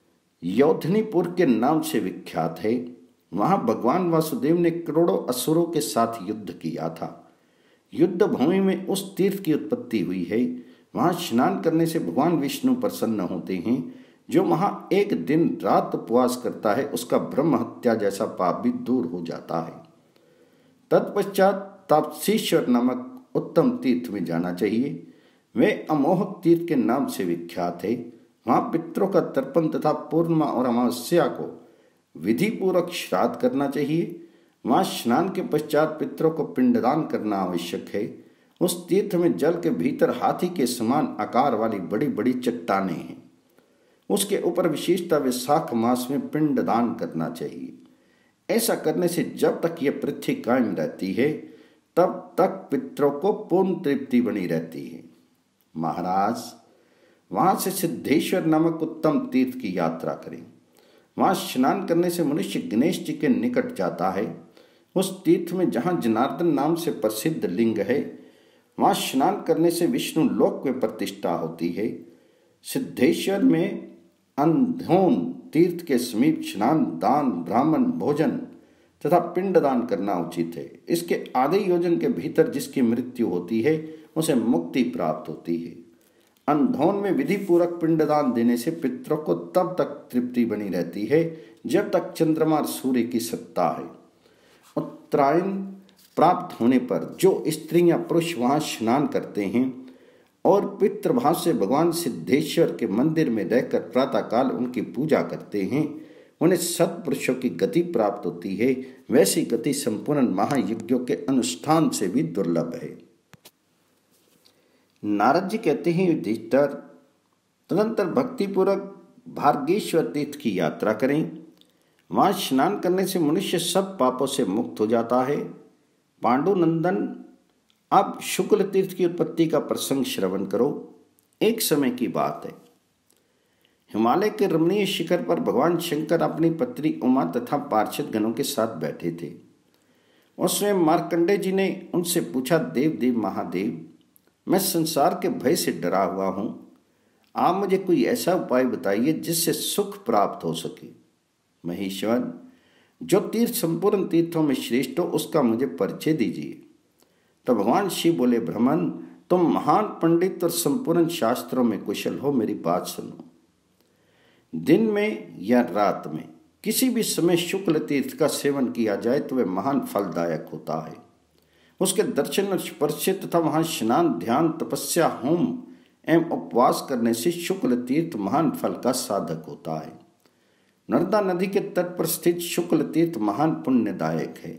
योधनीपुर के नाम से विख्यात है। वहां भगवान वासुदेव ने करोड़ों असुरों के साथ युद्ध किया था। युद्ध भूमि में उस तीर्थ की उत्पत्ति हुई है। वहां स्नान करने से भगवान विष्णु प्रसन्न होते हैं। जो वहां एक दिन रात उपवास करता है उसका ब्रह्म हत्या जैसा पाप भी दूर हो जाता है। तत्पश्चात ताप्सेश्वर नामक उत्तम तीर्थ में जाना चाहिए। वे अमोहक तीर्थ के नाम से विख्यात है। वहां पितरों का तर्पण तथा पूर्णिमा और अमावस्या को विधि पूर्वक श्राद्ध करना चाहिए। वहां स्नान के पश्चात पितरों को पिंडदान करना आवश्यक है। उस तीर्थ में जल के भीतर हाथी के समान आकार वाली बड़ी बड़ी चट्टानें हैं। उसके ऊपर विशेषता वैशाख मास में पिंडदान करना चाहिए। ऐसा करने से जब तक यह पृथ्वी कायम रहती है तब तक पितरों को पूर्ण तृप्ति बनी रहती है। महाराज, वहां से सिद्धेश्वर नामक उत्तम तीर्थ की यात्रा करें। वहां स्नान करने से मनुष्य गणेश जी के निकट जाता है। उस तीर्थ में जहां जनार्दन नाम से प्रसिद्ध लिंग है, वहां स्नान करने से विष्णु लोक में प्रतिष्ठा होती है। सिद्धेश्वर में अंधोन तीर्थ के समीप स्नान, दान, ब्राह्मण भोजन तथा पिंडदान करना उचित है। इसके आधे योजन के भीतर जिसकी मृत्यु होती है उसे मुक्ति प्राप्त होती है। अंधोन में विधि पूर्वक पिंडदान देने से पितरों को तब तक तृप्ति बनी रहती है जब तक चंद्रमा और सूर्य की सत्ता है। उत्तरायण प्राप्त होने पर जो स्त्रियां पुरुष वहां स्नान करते हैं और पितृभाव से भगवान सिद्धेश्वर के मंदिर में रहकर प्रातःकाल उनकी पूजा करते हैं, उन्हें सत्पुरुषों की गति प्राप्त होती है। वैसी गति संपूर्ण महायज्ञों के अनुष्ठान से भी दुर्लभ है। नारद जी कहते हैं, युधिष्ठिर, तदंतर भक्तिपूर्वक भार्गेश्वर तीर्थ की यात्रा करें। वहां स्नान करने से मनुष्य सब पापों से मुक्त हो जाता है। पांडुनंदन, अब शुक्ल तीर्थ की उत्पत्ति का प्रसंग श्रवण करो। एक समय की बात है, हिमालय के रमणीय शिखर पर भगवान शंकर अपनी पत्नी उमा तथा पार्षद गणों के साथ बैठे थे। उसमें मार्कंडेय जी ने उनसे पूछा, देव देव महादेव, मैं संसार के भय से डरा हुआ हूं। आप मुझे कोई ऐसा उपाय बताइए जिससे सुख प्राप्त हो सके। महेश्वर, जो तीर्थ संपूर्ण तीर्थों में श्रेष्ठ हो उसका मुझे परिचय दीजिए। तो भगवान शिव बोले, ब्रह्मन, तुम महान पंडित और संपूर्ण शास्त्रों में कुशल हो, मेरी बात सुनो। दिन में या रात में किसी भी समय शुक्ल तीर्थ का सेवन किया जाए तो वह महान फलदायक होता है। उसके दर्शन और स्पर्श तथा वहां स्नान, ध्यान, तपस्या, होम एवं उपवास करने से शुक्ल तीर्थ महान फल का साधक होता है। नर्मदा नदी के तट पर स्थित शुक्ल तीर्थ महान पुण्यदायक है।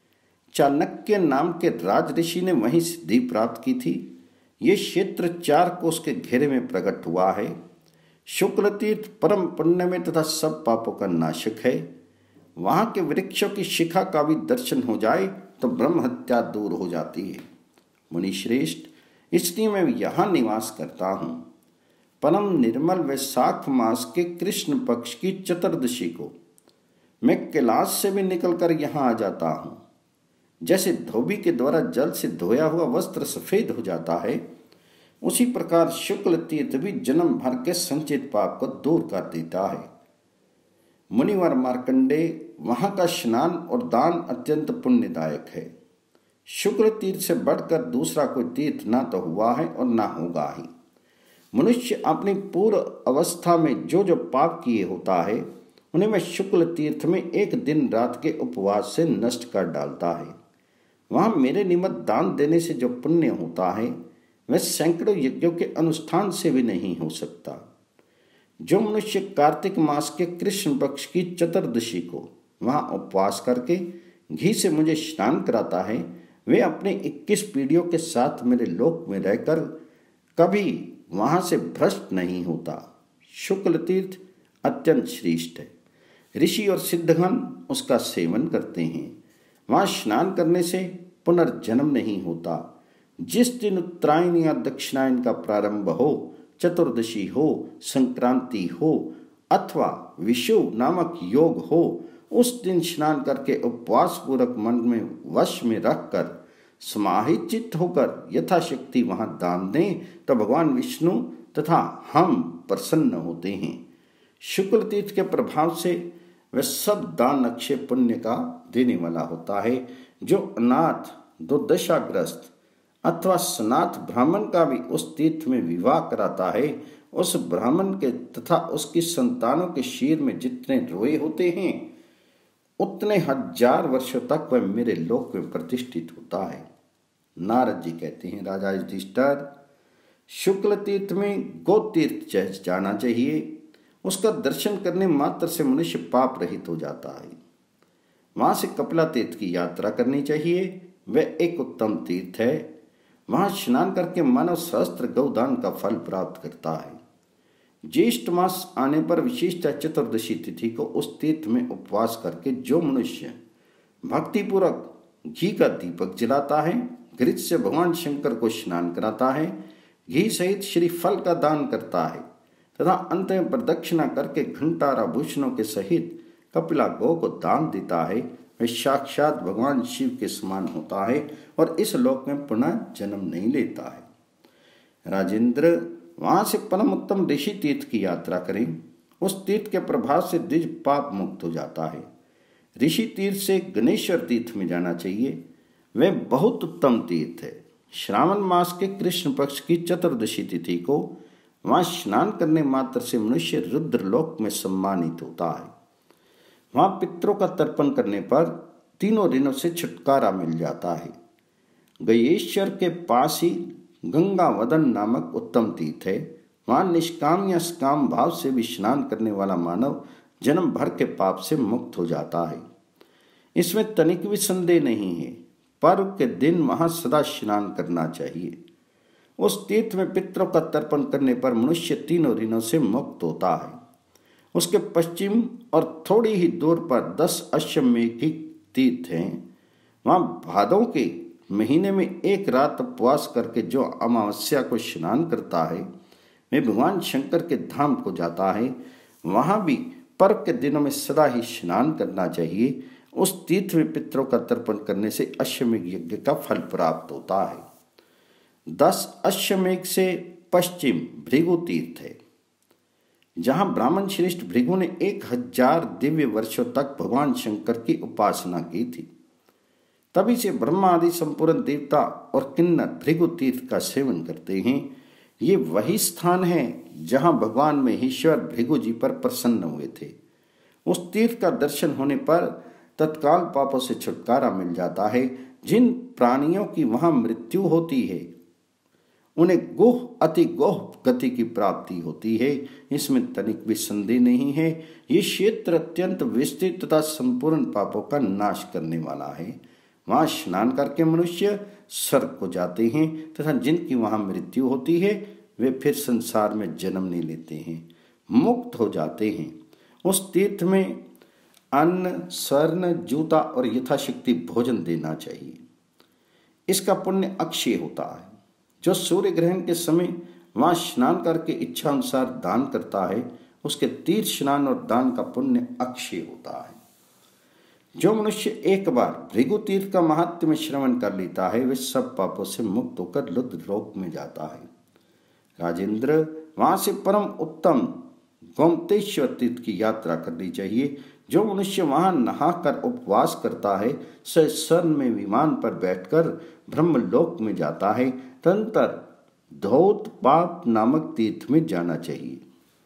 चाणक्य नाम के राज ऋषि ने वहीं सिद्धि प्राप्त की थी। ये क्षेत्र चार कोस के घेरे में प्रकट हुआ है। शुक्ल तीर्थ परम पुण्य में तथा सब पापों का नाशक है। वहां के वृक्षों की शिखा का भी दर्शन हो जाए तो ब्रह्म हत्या दूर हो जाती है। मुनि श्रेष्ठ, इसलिए मैं यहाँ निवास करता हूँ। परम निर्मल वैशाख मास के कृष्ण पक्ष की चतुर्दशी को मैं कैलाश से भी निकलकर यहाँ आ जाता हूँ। जैसे धोबी के द्वारा जल से धोया हुआ वस्त्र सफेद हो जाता है, उसी प्रकार शुक्ल तीर्थ भी जन्म भर के संचित पाप को दूर कर देता है। मुनिवर मार्कंडेय, वहां का स्नान और दान अत्यंत पुण्यदायक है। शुक्ल तीर्थ से बढ़कर दूसरा कोई तीर्थ ना तो हुआ है और ना होगा ही। मनुष्य अपनी पूर्व अवस्था में जो जो पाप किए होता है उन्हें वह शुक्ल तीर्थ में एक दिन रात के उपवास से नष्ट कर डालता है। वहां मेरे निमित्त दान देने से जो पुण्य होता है वह सैकड़ों यज्ञों के अनुष्ठान से भी नहीं हो सकता। जो मनुष्य कार्तिक मास के कृष्ण पक्ष की चतुर्दशी को वहां उपवास करके घी से मुझे स्नान कराता है, वे अपने इक्कीस पीढ़ियों के साथ मेरे लोक में रहकर कभी वहां से भ्रष्ट नहीं होता। शुक्ल तीर्थ अत्यंत श्रेष्ठ है। ऋषि और सिद्धगण उसका सेवन करते हैं। वहां स्नान करने से पुनर्जन्म नहीं होता। जिस दिन उत्तरायण या दक्षिणायन का प्रारंभ हो, चतुर्दशी हो, संक्रांति हो अथवा विषु नामक योग हो, उस दिन स्नान करके उपवास पूर्वक मन में वश में रखकर समाहित चित्त होकर यथाशक्ति वहां दान दें तो भगवान विष्णु तथा हम प्रसन्न होते हैं। शुक्ल तीर्थ के प्रभाव से वह सब दान अक्षय पुण्य का देने वाला होता है। जो अनाथ, दुर्दशाग्रस्त अथवा सनाथ ब्राह्मण का भी उस तीर्थ में विवाह कराता है, उस ब्राह्मण के तथा उसकी संतानों के शीर में जितने रोए होते हैं उतने हजार वर्षों तक वह मेरे लोक में प्रतिष्ठित होता है। नारद जी कहते हैं, राजा युधिष्ठिर, शुक्ल तीर्थ में गो तीर्थ जाना चाहिए। उसका दर्शन करने मात्र से मनुष्य पाप रहित हो जाता है। वहां से कपिला तीर्थ की यात्रा करनी चाहिए, वह एक उत्तम तीर्थ है। वहां स्नान करके मानव सहस्त्र गौदान का फल प्राप्त करता है। ज्येष्ठ मास आने पर विशिष्ट चतुर्दशी तिथि को उस तीर्थ में उपवास करके जो मनुष्य भक्तिपूर्वक घी का दीपक जलाता है, घृत से भगवान शंकर को स्नान कराता है, घी सहित श्रीफल का दान करता है तथा अंत में प्रदक्षिणा करके घंटार आभूषणों के सहित कपिला गौ को दान देता है, वह साक्षात भगवान शिव के समान होता है और इस लोक में पुनः जन्म नहीं लेता है। राजेंद्र, वहां से परम उत्तम ऋषि तीर्थ की यात्रा करें। उस तीर्थ के प्रभाव से द्विज पाप मुक्त हो जाता है। ऋषि तीर्थ से गणेश्वर तीर्थ में जाना चाहिए, वह बहुत उत्तम तीर्थ है। श्रावण मास के कृष्ण पक्ष की चतुर्दशी तिथि को वहां स्नान करने मात्र से मनुष्य रुद्रलोक में सम्मानित होता है। वहां पितरों का तर्पण करने पर तीनों ऋणों से छुटकारा मिल जाता है। गयेश्वर के पास ही गंगा वदन नामक उत्तम तीर्थ है। वहां निष्काम या सकाम भाव से भी स्नान करने वाला मानव जन्म भर के पाप से मुक्त हो जाता है। इसमें तनिक भी संदेह नहीं है। पर्व के दिन वहां सदा स्नान करना चाहिए। उस तीर्थ में पितरों का तर्पण करने पर मनुष्य तीनों ऋणों से मुक्त होता है। उसके पश्चिम और थोड़ी ही दूर पर दस अश्वमेघी तीर्थ हैं। वहां भादों के महीने में एक रात उपवास करके जो अमावस्या को स्नान करता है वह भगवान शंकर के धाम को जाता है। वहां भी पर्व के दिनों में सदा ही स्नान करना चाहिए। उस तीर्थ में पितरों का तर्पण करने से अश्वमेघ यज्ञ का फल प्राप्त होता है। दस अश्वमेघ से पश्चिम भृगु तीर्थ है, जहां ब्राह्मण श्रेष्ठ भृगु ने एक हजार दिव्य वर्षों तक भगवान शंकर की उपासना की थी। तभी से ब्रह्मा आदि संपूर्ण देवता और किन्नर भृगु तीर्थ का सेवन करते हैं। ये वही स्थान है जहां भगवान महेश्वर भृगु जी पर प्रसन्न हुए थे। उस तीर्थ का दर्शन होने पर तत्काल पापों से छुटकारा मिल जाता है। जिन प्राणियों की वहां मृत्यु होती है उन्हें गुह अति गोह गति की प्राप्ति होती है, इसमें तनिक भी संदेह नहीं है। ये क्षेत्र अत्यंत विस्तृत तथा संपूर्ण पापों का नाश करने वाला है। वहां स्नान करके मनुष्य स्वर्ग को जाते हैं तथा जिनकी वहां मृत्यु होती है वे फिर संसार में जन्म नहीं लेते हैं, मुक्त हो जाते हैं। उस तीर्थ में अन्न, स्वर्ण, जूता और यथाशक्ति भोजन देना चाहिए। इसका पुण्य अक्षय होता है। जो सूर्य ग्रहण के समय वहां स्नान करके इच्छा अनुसार दान करता है उसके तीर्थ स्नान और दान का पुण्य अक्षय होता है। जो मनुष्य एक बार भृगु तीर्थ का महात्म्य में श्रवण कर लेता है वे सब पापों से मुक्त होकर रुद्रलोक में जाता है। राजेंद्र, वहां से परम उत्तम गोमतेश्वर तीर्थ की यात्रा करनी चाहिए। जो मनुष्य वहां नहाकर उपवास करता है सह स्वर्ण में विमान पर बैठकर ब्रह्मलोक में जाता है। तदंतर धौत पाप नामक तीर्थ में जाना चाहिए।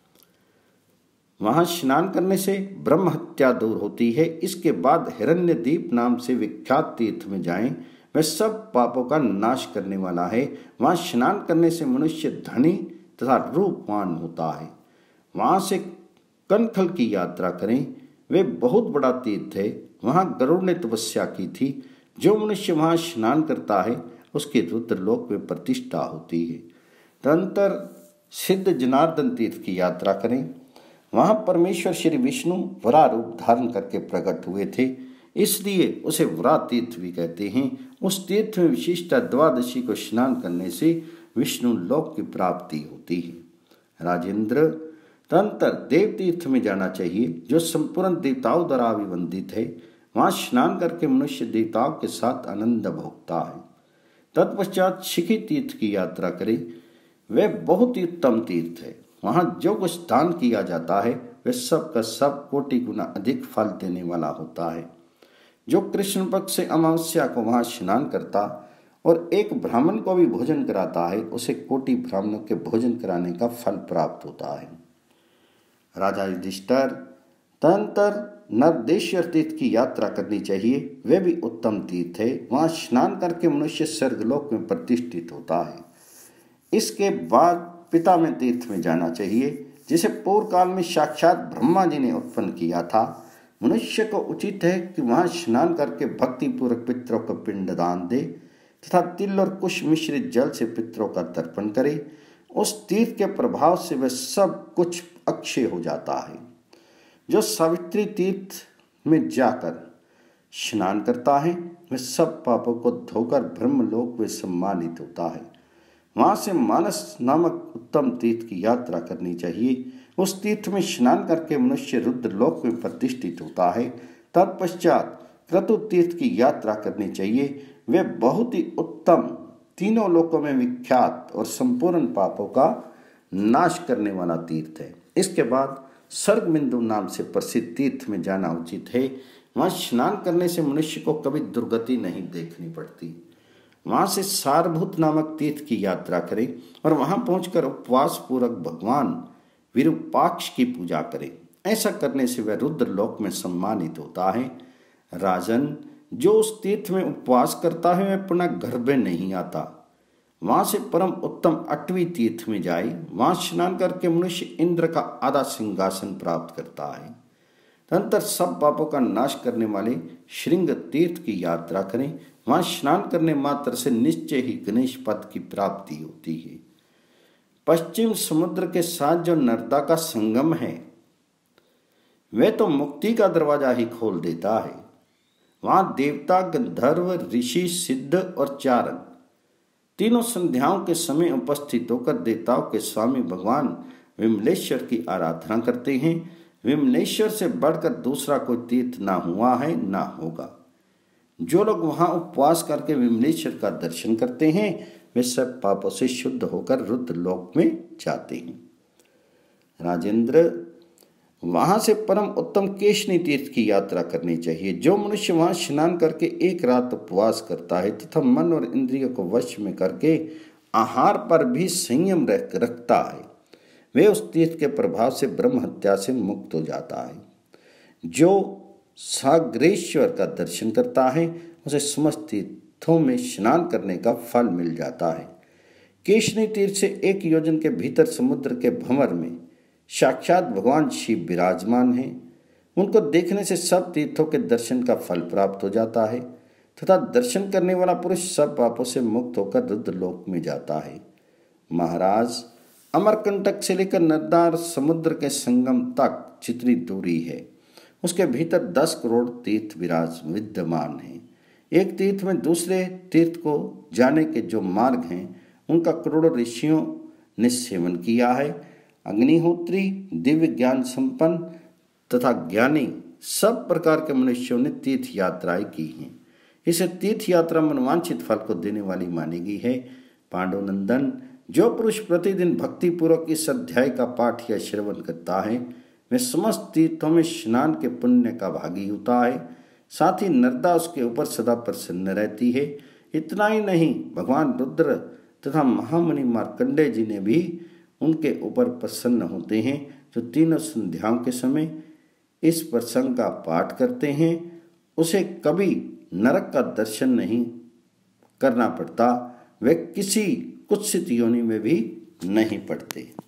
वहां स्नान करने से ब्रह्म हत्या दूर होती है। इसके बाद हिरण्यदीप नाम से विख्यात तीर्थ में जाएं, वह सब पापों का नाश करने वाला है। वहां स्नान करने से मनुष्य धनी तथा रूपवान होता है। वहां से कनखल की यात्रा करें, वे बहुत बड़ा तीर्थ है। वहां गरुड़ ने तपस्या की थी। जो मनुष्य वहां स्नान करता है उसके रुद्रलोक में प्रतिष्ठा होती है। तदंतर सिद्ध जनार्दन तीर्थ की यात्रा करें। वहां परमेश्वर श्री विष्णु वराह रूप धारण करके प्रकट हुए थे, इसलिए उसे वराह तीर्थ भी कहते हैं। उस तीर्थ में विशिष्ट द्वादशी को स्नान करने से विष्णु लोक की प्राप्ति होती है। राजेंद्र, तदंतर देव तीर्थ में जाना चाहिए जो संपूर्ण देवताओं द्वारा अभिवंदित है। वहां स्नान करके मनुष्य देवताओं के साथ आनंद भोगता है। तत्पश्चात शिखी तीर्थ की यात्रा करें, वह बहुत ही उत्तम तीर्थ है। वहां जो कुछ दान किया जाता है वह सब का सब कोटि गुना अधिक फल देने वाला होता है। जो कृष्ण पक्ष से अमावस्या को वहां स्नान करता और एक ब्राह्मण को भी भोजन कराता है उसे कोटि ब्राह्मणों के भोजन कराने का फल प्राप्त होता है। राजा युधिष्ठिर, तदंतर नरदेश्वर तीर्थ की यात्रा करनी चाहिए, वह भी उत्तम तीर्थ है। वहां स्नान करके मनुष्य स्वर्गलोक में प्रतिष्ठित होता है। इसके बाद पिता में तीर्थ में जाना चाहिए, जिसे पूर्व काल में साक्षात ब्रह्मा जी ने उत्पन्न किया था। मनुष्य को उचित है कि वहां स्नान करके भक्ति पूर्वक पितरों को पिंडदान दे तथा तिल और कुश मिश्रित जल से पितरों का तर्पण करे। उस तीर्थ के प्रभाव से वह सब कुछ अक्षय हो जाता है। जो सावित्री तीर्थ में जाकर स्नान करता है वह सब पापों को धोकर ब्रह्मलोक में सम्मानित होता है। वहां से मानस नामक उत्तम तीर्थ की यात्रा करनी चाहिए। उस तीर्थ में स्नान करके मनुष्य रुद्र लोक में प्रतिष्ठित होता है। तत्पश्चात क्रतु तीर्थ की यात्रा करनी चाहिए। वे बहुत ही उत्तम, तीनों लोकों में विख्यात और संपूर्ण पापों का नाश करने वाला तीर्थ है। इसके बाद सर्गबिंदु नाम से प्रसिद्ध तीर्थ में जाना उचित है। वहाँ स्नान करने से मनुष्य को कभी दुर्गति नहीं देखनी पड़ती। वहाँ से सारभूत नामक तीर्थ की यात्रा करें और वहाँ पहुंचकर उपवास पूर्वक भगवान विरूपाक्ष की पूजा करें। ऐसा करने से वह रुद्र लोक में सम्मानित होता है। राजन, जो उस तीर्थ में उपवास करता है वह पुनः घर में नहीं आता। वहां से परम उत्तम अटवी तीर्थ में जाए। वहां स्नान करके मनुष्य इंद्र का आधा सिंहासन प्राप्त करता है। तदंतर सब पापों का नाश करने वाले श्रृंग तीर्थ की यात्रा करें। वहां स्नान करने मात्र से निश्चय ही गणेश पद की प्राप्ति होती है। पश्चिम समुद्र के साथ जो नर्मदा का संगम है वह तो मुक्ति का दरवाजा ही खोल देता है। वहां देवता, गंधर्व, ऋषि, सिद्ध और चारण तीनों संध्याओं के समय उपस्थित होकर देवताओं के स्वामी भगवान विमलेश्वर की आराधना करते हैं। विमलेश्वर से बढ़कर दूसरा कोई तीर्थ ना हुआ है ना होगा। जो लोग वहां उपवास करके विमलेश्वर का दर्शन करते हैं वे सब पापों से शुद्ध होकर रुद्र लोक में जाते हैं। राजेंद्र, वहां से परम उत्तम केशनी तीर्थ की यात्रा करनी चाहिए। जो मनुष्य वहां स्नान करके एक रात उपवास करता है तथा मन और इंद्रियों को वश में करके आहार पर भी संयम रखता है वे उस तीर्थ के प्रभाव से ब्रह्म हत्या से मुक्त हो जाता है। जो साग्रेश्वर का दर्शन करता है उसे समस्त तीर्थों में स्नान करने का फल मिल जाता है। केशनी तीर्थ से एक योजन के भीतर समुद्र के भंवर में साक्षात भगवान शिव विराजमान हैं। उनको देखने से सब तीर्थों के दर्शन का फल प्राप्त हो जाता है तथा दर्शन करने वाला पुरुष सब पापों से मुक्त होकर रुद्र लोक में जाता है। महाराज, अमरकंटक से लेकर नर्मदा समुद्र के संगम तक जितनी दूरी है उसके भीतर दस करोड़ तीर्थ विराज विद्यमान हैं। एक तीर्थ में दूसरे तीर्थ को जाने के जो मार्ग हैं उनका करोड़ों ऋषियों ने सेवन किया है। अग्निहोत्री, दिव्य ज्ञान संपन्न तथा ज्ञानी सब प्रकार के मनुष्यों ने तीर्थ यात्राएं की हैं। इसे तीर्थ यात्रा मनवांछित फल को देने वाली मानी गई है। पांडुनंदन, जो पुरुष प्रतिदिन भक्ति पूर्वक इस अध्याय का पाठ या श्रवण करता है वह समस्त तीर्थों में स्नान के पुण्य का भागी होता है। साथ ही नर्मदा उसके ऊपर सदा प्रसन्न रहती है। इतना ही नहीं, भगवान रुद्र तथा महामुनि मार्कंडेय जी ने भी उनके ऊपर प्रसन्न होते हैं। जो तीनों संध्याओं के समय इस प्रसंग का पाठ करते हैं उसे कभी नरक का दर्शन नहीं करना पड़ता। वे किसी कुत्सित योनि में भी नहीं पड़ते।